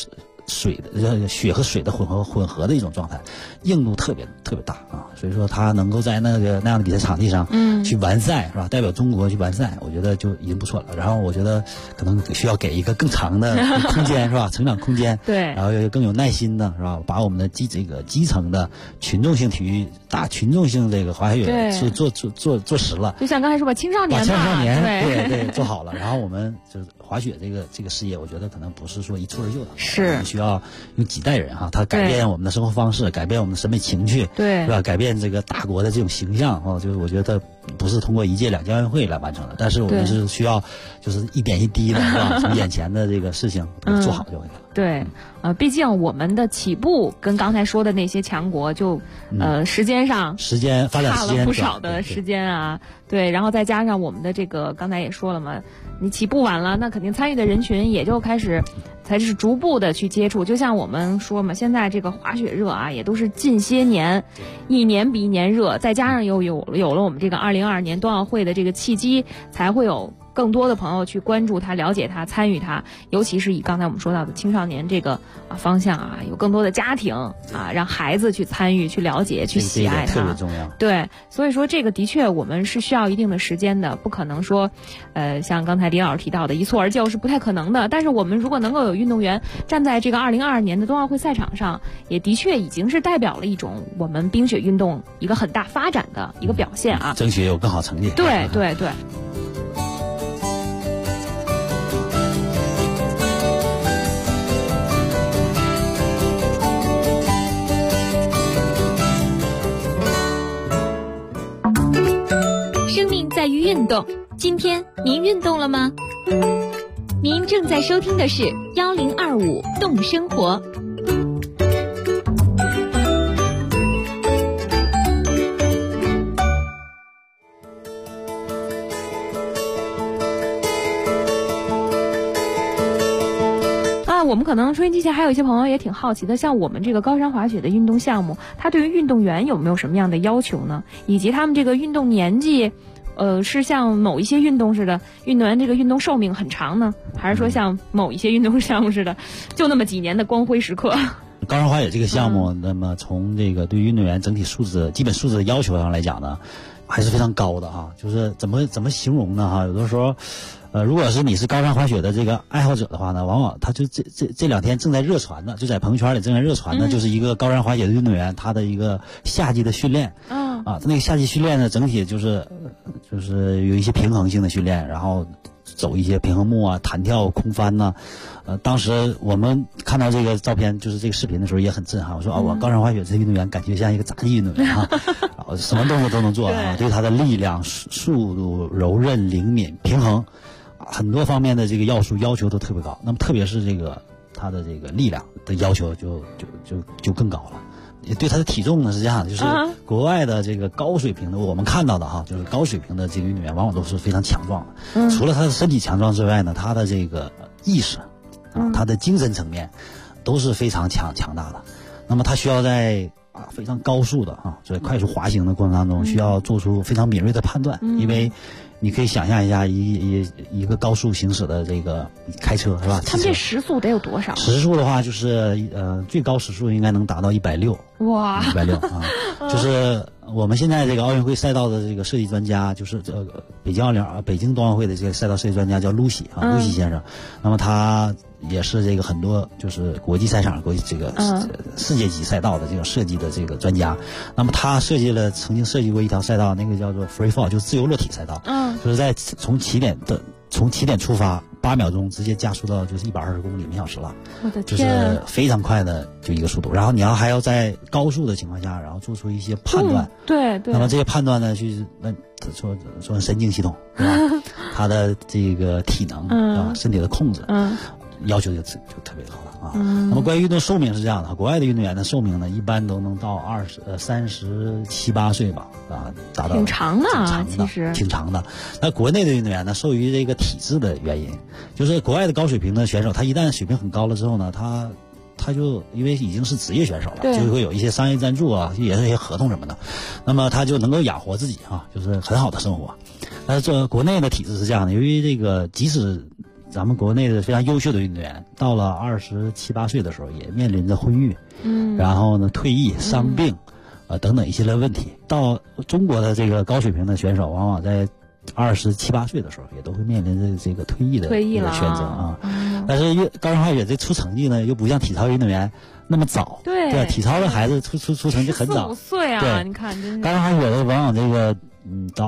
水的血和水的混合的一种状态，硬度特别大啊，所以说他能够在那样的比赛场地上去完赛是吧？代表中国去完赛，我觉得就已经不错了。然后我觉得可能需要给一个更长的空间是吧？成长空间， 对， 然后要更有耐心的是吧？把我们的基层的群众性体育大群众性这个滑雪是做实了。 就像刚才说吧，青少年对做好了。然后我们就是滑雪这个事业，我觉得可能不是说一蹴而就的， 是需要用几代人哈，他改变我们的生活方式，改变我们的审美情趣， 对， 是吧？改变这个大国的这种形象啊，就是我觉得不是通过1届2届奥运会来完成的，但是我们是需要就是一点一滴的，是吧？从眼前的这个事情做好就可以了。 对，毕竟我们的起步跟刚才说的那些强国就时间发展差了不少的时间啊，对，然后再加上我们的这个刚才也说了嘛，你起步晚了，那肯定参与的人群也就才是逐步的去接触。就像我们说嘛，现在这个滑雪热啊，也都是近些年一年比一年热，再加上又有了我们这个2022年冬奥会的这个契机，才会有更多的朋友去关注它、了解它、参与它，尤其是以刚才我们说到的青少年这个方向啊，有更多的家庭啊，让孩子去参与、去了解、去喜爱它， 特别重要。 对，所以说这个的确我们是需要一定的时间的，不可能说，像刚才李老师提到的一蹴而就，是不太可能的。但是我们如果能够有运动员站在这个2022年的冬奥会赛场上，也的确已经是代表了一种我们冰雪运动一个很大发展的一个表现啊， 争取有更好成绩。 对。 生命在于运动，今天您运动了吗？您正在收听的是1025动生活。 我们可能收音机前还有一些朋友也挺好奇的，像我们这个高山滑雪的运动项目，它对于运动员有没有什么样的要求呢？以及他们这个运动年纪，是像某一些运动似的，运动员这个运动寿命很长呢，还是说像某一些运动项目似的，就那么几年的光辉时刻？ 高山滑雪这个项目，那么从这个对运动员整体基本素质的要求上来讲呢，还是非常高的哈。就是怎么形容呢哈？有的时候。如果是你是高山滑雪的这个爱好者的话呢，往往他就这两天正在热传的，就在朋友圈里正在热传的，就是一个高山滑雪的运动员，他的一个夏季的训练。他那个夏季训练呢，整体就是有一些平衡性的训练，然后走一些平衡木啊、弹跳、空翻呐。当时我们看到这个照片，就是这个视频的时候也很震撼。我说我高山滑雪这运动员感觉像一个杂技运动员啊，什么动作都能做啊，对他的力量、速度、柔韧、灵敏、平衡。很多方面的这个要求都特别高，那么特别是这个他的这个力量的要求就更高了。也对他的体重呢是这样的，就是国外的这个高水平的，我们看到的哈，就是高水平的这个运动员往往都是非常强壮的。除了他的身体强壮之外呢，他的这个意识他的精神层面都是非常强大的。那么他需要在非常高速的在快速滑行的过程当中，需要做出非常敏锐的判断，因为你可以想象一下，一个高速行驶的这个开车是吧？ 他们这时速得有多少？ 时速的话，就是最高时速应该能达到160。 哇 ，160啊！就是我们现在这个奥运会赛道的这个设计专家，就是北京冬奥会的这个赛道设计专家叫露西先生。那么他也是这个很多就是国际赛场、这个世界级赛道的这种设计的这个专家。那么他曾经设计过一条赛道，那个叫做 Free Fall， 就是自由落体赛道。就是从起点出发8秒钟，直接加速到就是120公里每小时了。 我的天！ 就是非常快的就一个速度，然后你还要在高速的情况下，然后做出一些判断。 对。 那么这些判断呢，说神经系统，对吧？他的这个体能身体的控制，要求就特别高了啊。那么关于运动寿命是这样的，国外的运动员的寿命呢，一般都能到37、8岁吧，达到挺长的啊，其实挺长的。那国内的运动员呢，受于这个体制的原因，就是国外的高水平的选手，他一旦水平很高了之后呢，他就因为已经是职业选手了，就会有一些商业赞助啊，也是一些合同什么的，那么他就能够养活自己啊，就是很好的生活。但是国内的体制是这样的，由于这个即使咱们国内的非常优秀的运动员，到了27、28岁的时候，也面临着婚育，然后呢退役、伤病，等等一系列问题。到中国的这个高水平的选手，往往在27、28岁的时候，也都会面临着这个退役的一个选择啊。但是高山滑雪这出成绩呢，又不像体操运动员那么早，对，体操的孩子出成绩很早 ，4、5岁啊， 对， 你看真是。 高山滑雪的往往这个。到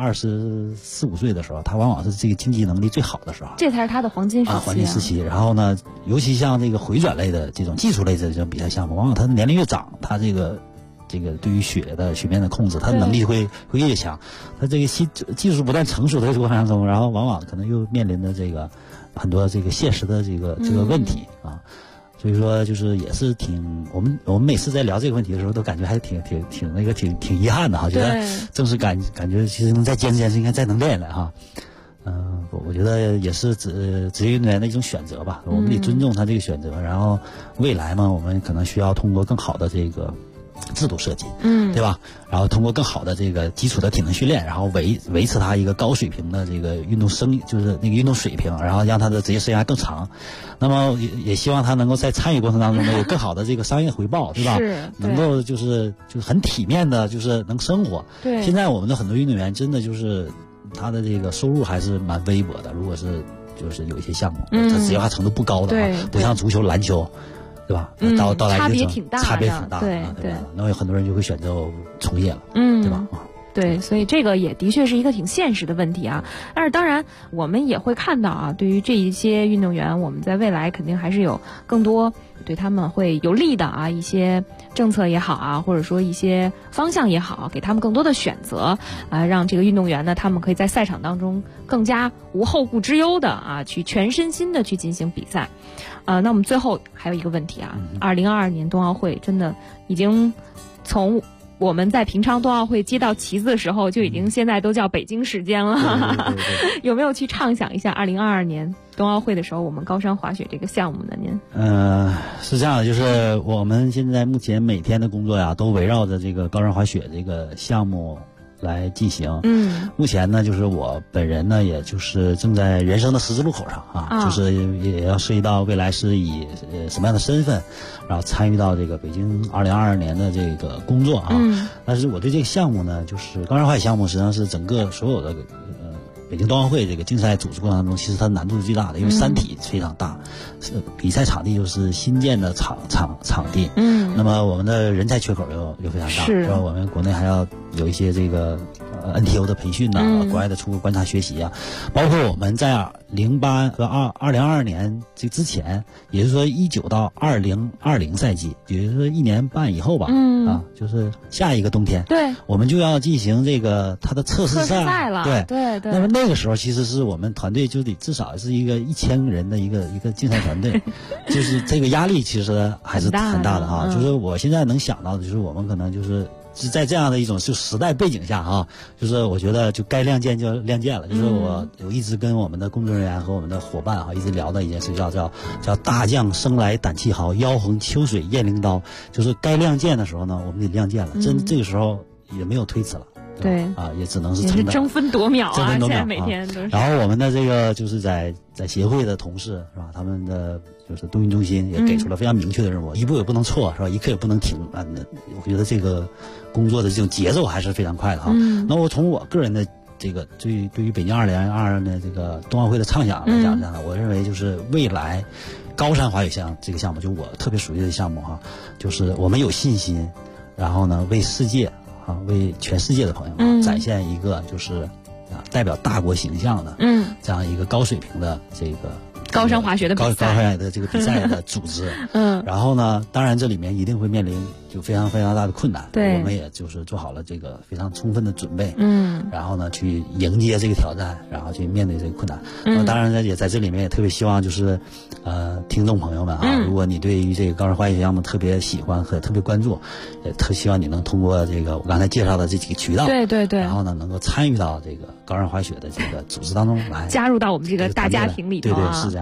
24、25岁的时候，他往往是这个竞技能力最好的时候， 这才是他的黄金时期黄金时期。然后呢，尤其像这个回转类的这种技术类的这种比赛项目，往往他年龄越长，他这个对于雪面的控制，他的能力会越强。他这个技术不断成熟的过程当中，然后往往可能又面临着这个很多这个现实的这个问题啊。所以说，就是也是我们每次在聊这个问题的时候，都感觉还挺遗憾的哈，觉得正是感觉其实能再坚持应该再能练了哈。我觉得也是职业运动员的一种选择吧，我们得尊重他这个选择。然后未来嘛，我们可能需要通过更好的这个制度设计，对吧？然后通过更好的这个基础的体能训练，然后维持他一个高水平的这个就是那个运动水平，然后让他的职业生涯更长。那么也希望他能够在参与过程当中呢有更好的这个商业回报，对吧？能够就是很体面的，就是能生活。 对， 现在我们的很多运动员真的就是他的这个收入还是蛮微薄的，如果是就是有一些项目，他职业化程度不高的话，不像足球、篮球。对吧？到来差别挺大的，对。 那有很多人就会选择从业了，对吧？ 对，所以这个也的确是一个挺现实的问题啊。但是当然，我们也会看到啊，对于这一些运动员，我们在未来肯定还是有更多对他们会有利的啊一些政策也好啊，或者说一些方向也好，给他们更多的选择啊，让这个运动员呢，他们可以在赛场当中更加无后顾之忧的啊，去全身心的去进行比赛。那我们最后还有一个问题啊，2022年冬奥会真的已经从我们在平常冬奥会接到旗子的时候，就已经现在都叫北京时间了。有没有去畅想一下2022年冬奥会的时候，我们高山滑雪这个项目呢？您？ 是这样的，就是我们现在目前每天的工作呀，都围绕着这个高山滑雪这个项目来进行。目前呢，就是我本人呢，也就是正在人生的十字路口上啊，就是也要涉及到未来是以什么样的身份，然后参与到这个北京2022年的这个工作啊。但是我对这个项目呢，就是高山滑雪项目，实际上是整个所有的北京冬奥会这个竞赛组织过程当中，其实它难度是最大的，因为山体非常大，比赛场地又是新建的场地，那么我们的人才缺口又非常大，是吧？我们国内还要有一些这个NTO 的培训呐，国外的出国观察学习啊，包括我们在08和2022年这之前，也就是说19到2020赛季，也就是说1年半以后吧，就是下一个冬天，对，我们就要进行这个它的测试赛了，对。那么那个时候其实是我们团队就得至少是一个1000人的一个竞赛团队，就是这个压力其实还是很大的哈。就是我现在能想到的，就是我们可能就是在这样的一种就时代背景下啊，就是我觉得就该亮剑就亮剑了。就是我一直跟我们的工作人员和我们的伙伴啊，一直聊的一件事叫大将生来胆气豪，腰横秋水雁翎刀。就是该亮剑的时候呢，我们得亮剑了。这个时候也没有推辞了。对啊，也只能是争分夺秒啊！现在每天都是。 然后我们的这个就是在协会的同事是吧？他们的就是冬运中心也给出了非常明确的任务，一步也不能错是吧？一刻也不能停啊！我觉得这个工作的这种节奏还是非常快的哈。那我从我个人的这个对于北京2022年这个冬奥会的畅想来讲呢，我认为就是未来高山滑雪这个项目，就我特别熟悉的项目哈，就是我们有信心，然后呢为世界。为全世界的朋友们展现一个就是代表大国形象的这样一个高水平的这个高山滑雪的比赛， 高山滑雪的这个比赛的组织。然后呢，当然这里面一定会面临就非常非常大的困难，对，我们也就是做好了这个非常充分的准备，然后呢去迎接这个挑战，然后去面对这个困难。那么当然呢，也在这里面也特别希望就是听众朋友们啊，如果你对于这个高山滑雪项目特别喜欢和特别关注，也特希望你能通过这个我刚才介绍的这几个渠道，对，然后呢能够参与到这个高山滑雪的这个组织当中来， 加入到我们这个大家庭里头啊。 对，是这样。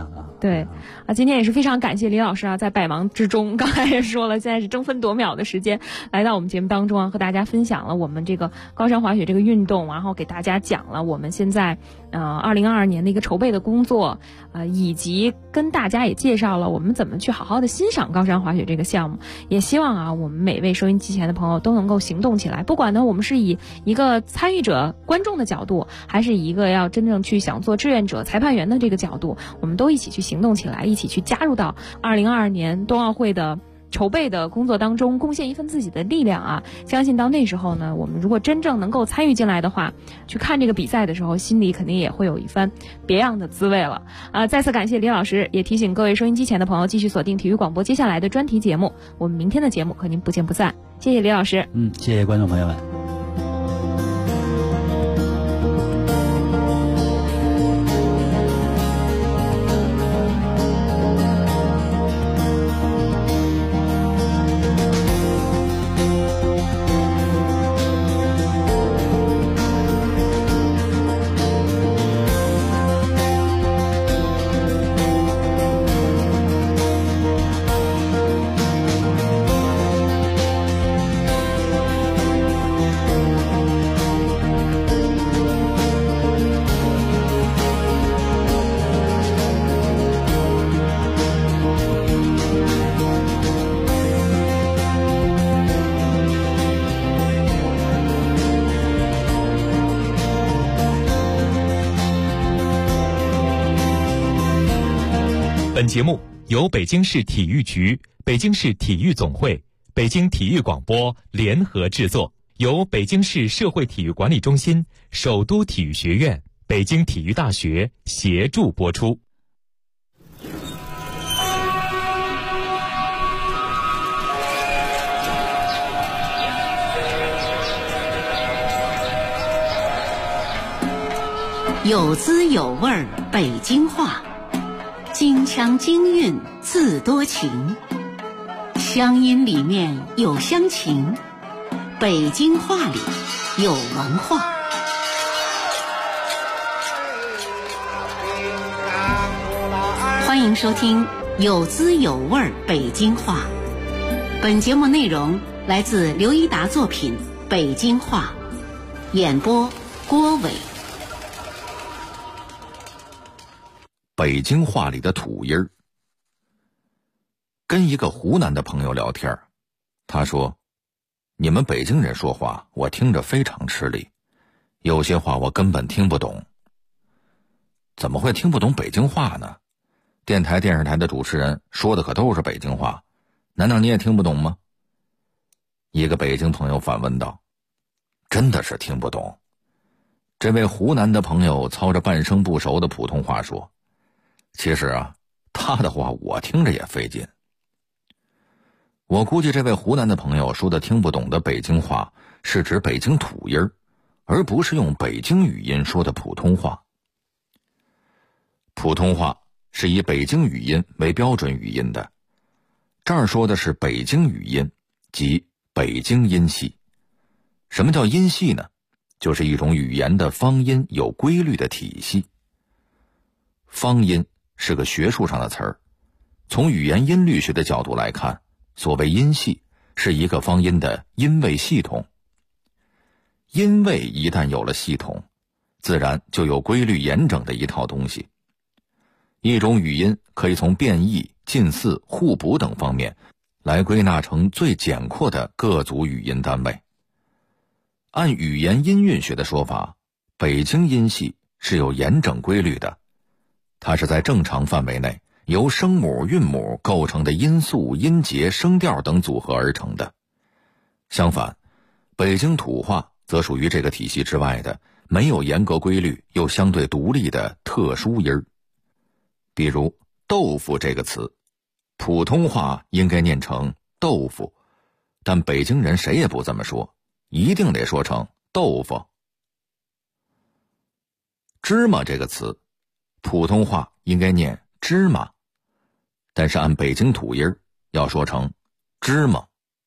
样啊。 对啊，今天也是非常感谢李老师啊，在百忙之中，刚才也说了，现在是争分夺秒的时间来到我们节目当中啊，和大家分享了我们这个高山滑雪这个运动，然后给大家讲了我们现在2022年的一个筹备的工作，以及跟大家也介绍了我们怎么去好好的欣赏高山滑雪这个项目。也希望啊，我们每位收音机前的朋友都能够行动起来，不管呢我们是以一个参与者、观众的角度，还是以一个要真正去想做志愿者、裁判员的这个角度，我们都一起去行动起来，一起去加入到2022年冬奥会的筹备的工作当中，贡献一份自己的力量啊！相信到那时候呢，我们如果真正能够参与进来的话，去看这个比赛的时候，心里肯定也会有一番别样的滋味了啊！再次感谢李老师，也提醒各位收音机前的朋友继续锁定体育广播接下来的专题节目，我们明天的节目和您不见不散。谢谢李老师。 谢谢观众朋友们。 本节目由北京市体育局、北京市体育总会、北京体育广播联合制作，由北京市社会体育管理中心、首都体育学院、北京体育大学协助播出。 有滋有味儿北京话，京腔京韵自多情，乡音里面有乡情，北京话里有文化。欢迎收听有滋有味儿北京话。本节目内容来自刘一达作品《北京话》，演播郭伟。 北京话里的土音儿。跟一个湖南的朋友聊天，他说：“你们北京人说话，我听着非常吃力，有些话我根本听不懂。”怎么会听不懂北京话呢？电台、电视台的主持人说的可都是北京话，难道你也听不懂吗？一个北京朋友反问道：“真的是听不懂。”这位湖南的朋友操着半生不熟的普通话说：“其实啊，他的话我听着也费劲。”我估计这位湖南的朋友说的听不懂的北京话是指北京土音儿，而不是用北京语音说的普通话。普通话是以北京语音为标准语音的，这儿说的是北京语音，即北京音系。什么叫音系呢？就是一种语言的方音有规律的体系。方音是个学术上的词儿，从语言音律学的角度来看，所谓音系是一个方音的音位系统。音位一旦有了系统，自然就有规律严整的一套东西。一种语音可以从变异、近似、互补等方面来归纳成最简括的各组语音单位。按语言音韵学的说法，北京音系是有严整规律的，它是在正常范围内由声母、韵母构成的音素、音节、声调等组合而成的。相反，北京土话则属于这个体系之外的没有严格规律又相对独立的特殊音儿。比如豆腐这个词，普通话应该念成豆腐，但北京人谁也不这么说，一定得说成豆腐。芝麻这个词，普通话应该念芝麻，但是按北京土音要说成芝麻。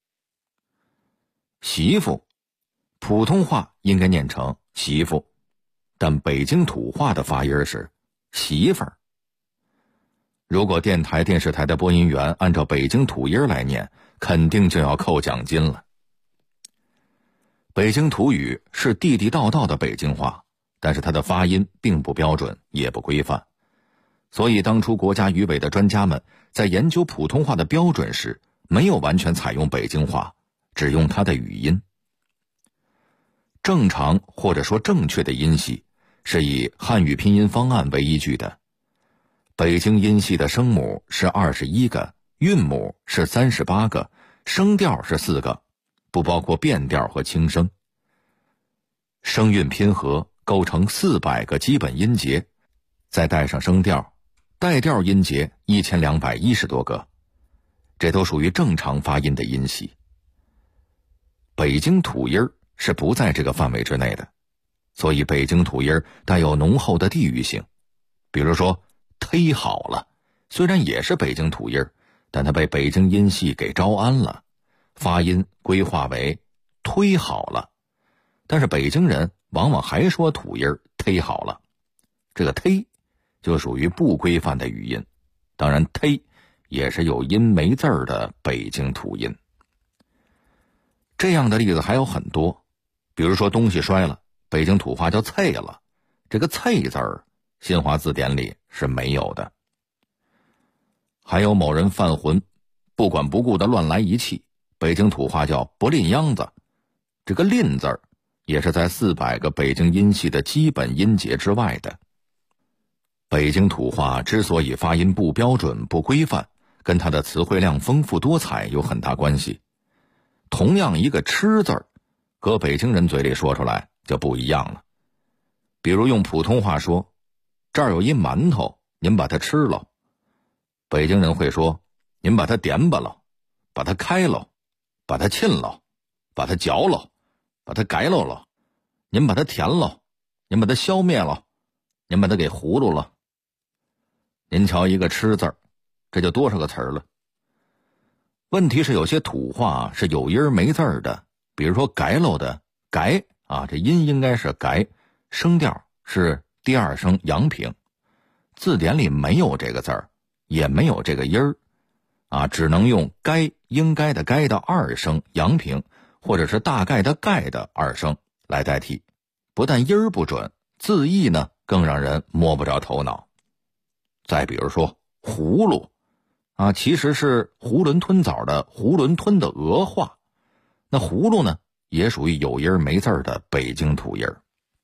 媳妇，普通话应该念成媳妇，但北京土话的发音是媳妇儿。 如果电台电视台的播音员按照北京土音来念，肯定就要扣奖金了。北京土语是地地道道的北京话，但是它的发音并不标准，也不规范。所以当初国家语委的专家们在研究普通话的标准时，没有完全采用北京话，只用它的语音。正常或者说正确的音系是以汉语拼音方案为依据的。北京音系的声母是21个，韵母是38个，声调是4个，不包括变调和轻声。声韵拼合构成400个基本音节，再带上声调，带调音节1210多个，这都属于正常发音的音系。北京土音是不在这个范围之内的，所以北京土音带有浓厚的地域性。比如说忒好了，虽然也是北京土音，但它被北京音系给招安了，发音规划为忒好了，但是北京人往往还说土音忒好了，这个忒就属于不规范的语音。当然忒也是有音没字儿的北京土音。这样的例子还有很多，比如说东西摔了，北京土话叫啐了，这个啐字儿新华字典里是没有的。还有某人犯浑，不管不顾的乱来一气，北京土话叫不吝秧子，这个吝字儿也是在400个北京音系的基本音节之外的。北京土话之所以发音不标准不规范，跟它的词汇量丰富多彩有很大关系。同样一个吃字儿，搁北京人嘴里说出来就不一样了。比如用普通话说，这儿有一馒头，您把它吃了，北京人会说，您把它点吧了，把它开了，把它沁了，把它嚼了，把它改了，您把它填了，您把它消灭了，您把它给葫芦了。您瞧一个吃字儿，这就多少个词儿了。问题是有些土话是有音没字儿的，比如说改喽的改啊，这音应该是改，声调是第二声阳平，字典里没有这个字儿，也没有这个音儿啊，只能用该应该的该的二声阳平，或者是大概的概的二声来代替。不但音儿不准，字义呢更让人摸不着头脑。再比如说葫芦啊，其实是囫囵吞枣的囫囵吞的俄话，那葫芦呢也属于有音没字的北京土音。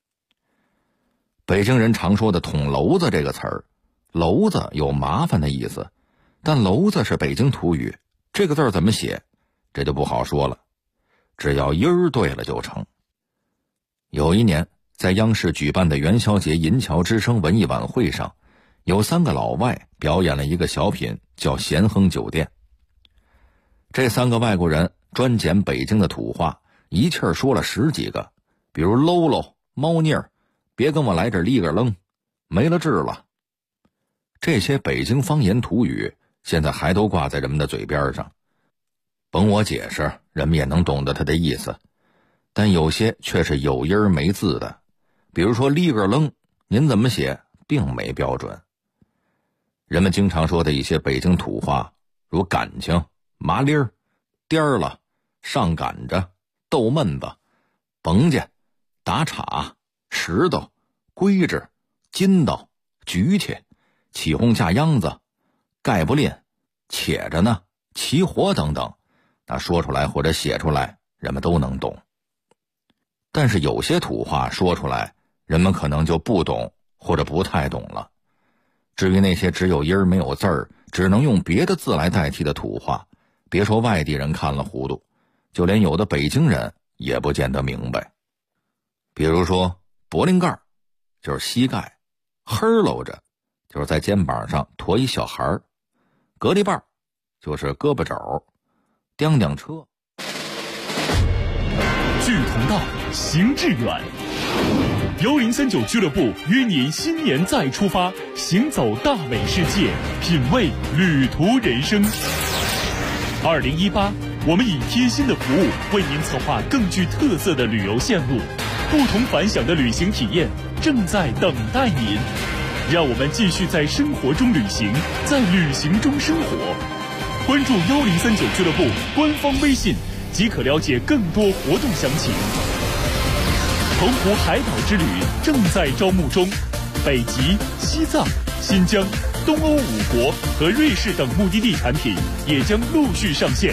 北京人常说的捅娄子这个词儿，娄子有麻烦的意思，但娄子是北京土语，这个字儿怎么写这就不好说了，只要音儿对了就成。有一年在央视举办的元宵节银桥之声文艺晚会上，有3个老外表演了一个小品叫咸亨酒店。这3个外国人专捡北京的土话，一气儿说了10几个，比如喽喽、猫腻儿、别跟我来这立个楞、没了治了。这些北京方言土语现在还都挂在人们的嘴边上，甭我解释，人们也能懂得它的意思，但有些却是有音没字的，比如说立个楞，您怎么写并没标准。人们经常说的一些北京土话，如感情、麻利儿、颠儿了、上赶着、逗闷子、甭家、打岔、石头、规制、筋道、举起、起哄架秧子、盖不吝、且着呢、起火等等，那说出来或者写出来人们都能懂。但是有些土话说出来人们可能就不懂或者不太懂了。至于那些只有音儿没有字儿，只能用别的字来代替的土话，别说外地人看了糊涂，就连有的北京人也不见得明白。比如说脖领盖就是膝盖，呵喽着就是在肩膀上驮一小孩儿，隔离瓣就是胳膊肘，叮叮车。 志同道，行致远。1039俱乐部约您新年再出发，行走大美世界，品味旅途人生。2018，我们以贴心的服务为您策划更具特色的旅游线路，不同凡响的旅行体验正在等待您。 让我们继续在生活中旅行，在旅行中生活。关注1039俱乐部官方微信，即可了解更多活动详情。澎湖海岛之旅正在招募中，北极、西藏、新疆、东欧5国和瑞士等目的地产品也将陆续上线。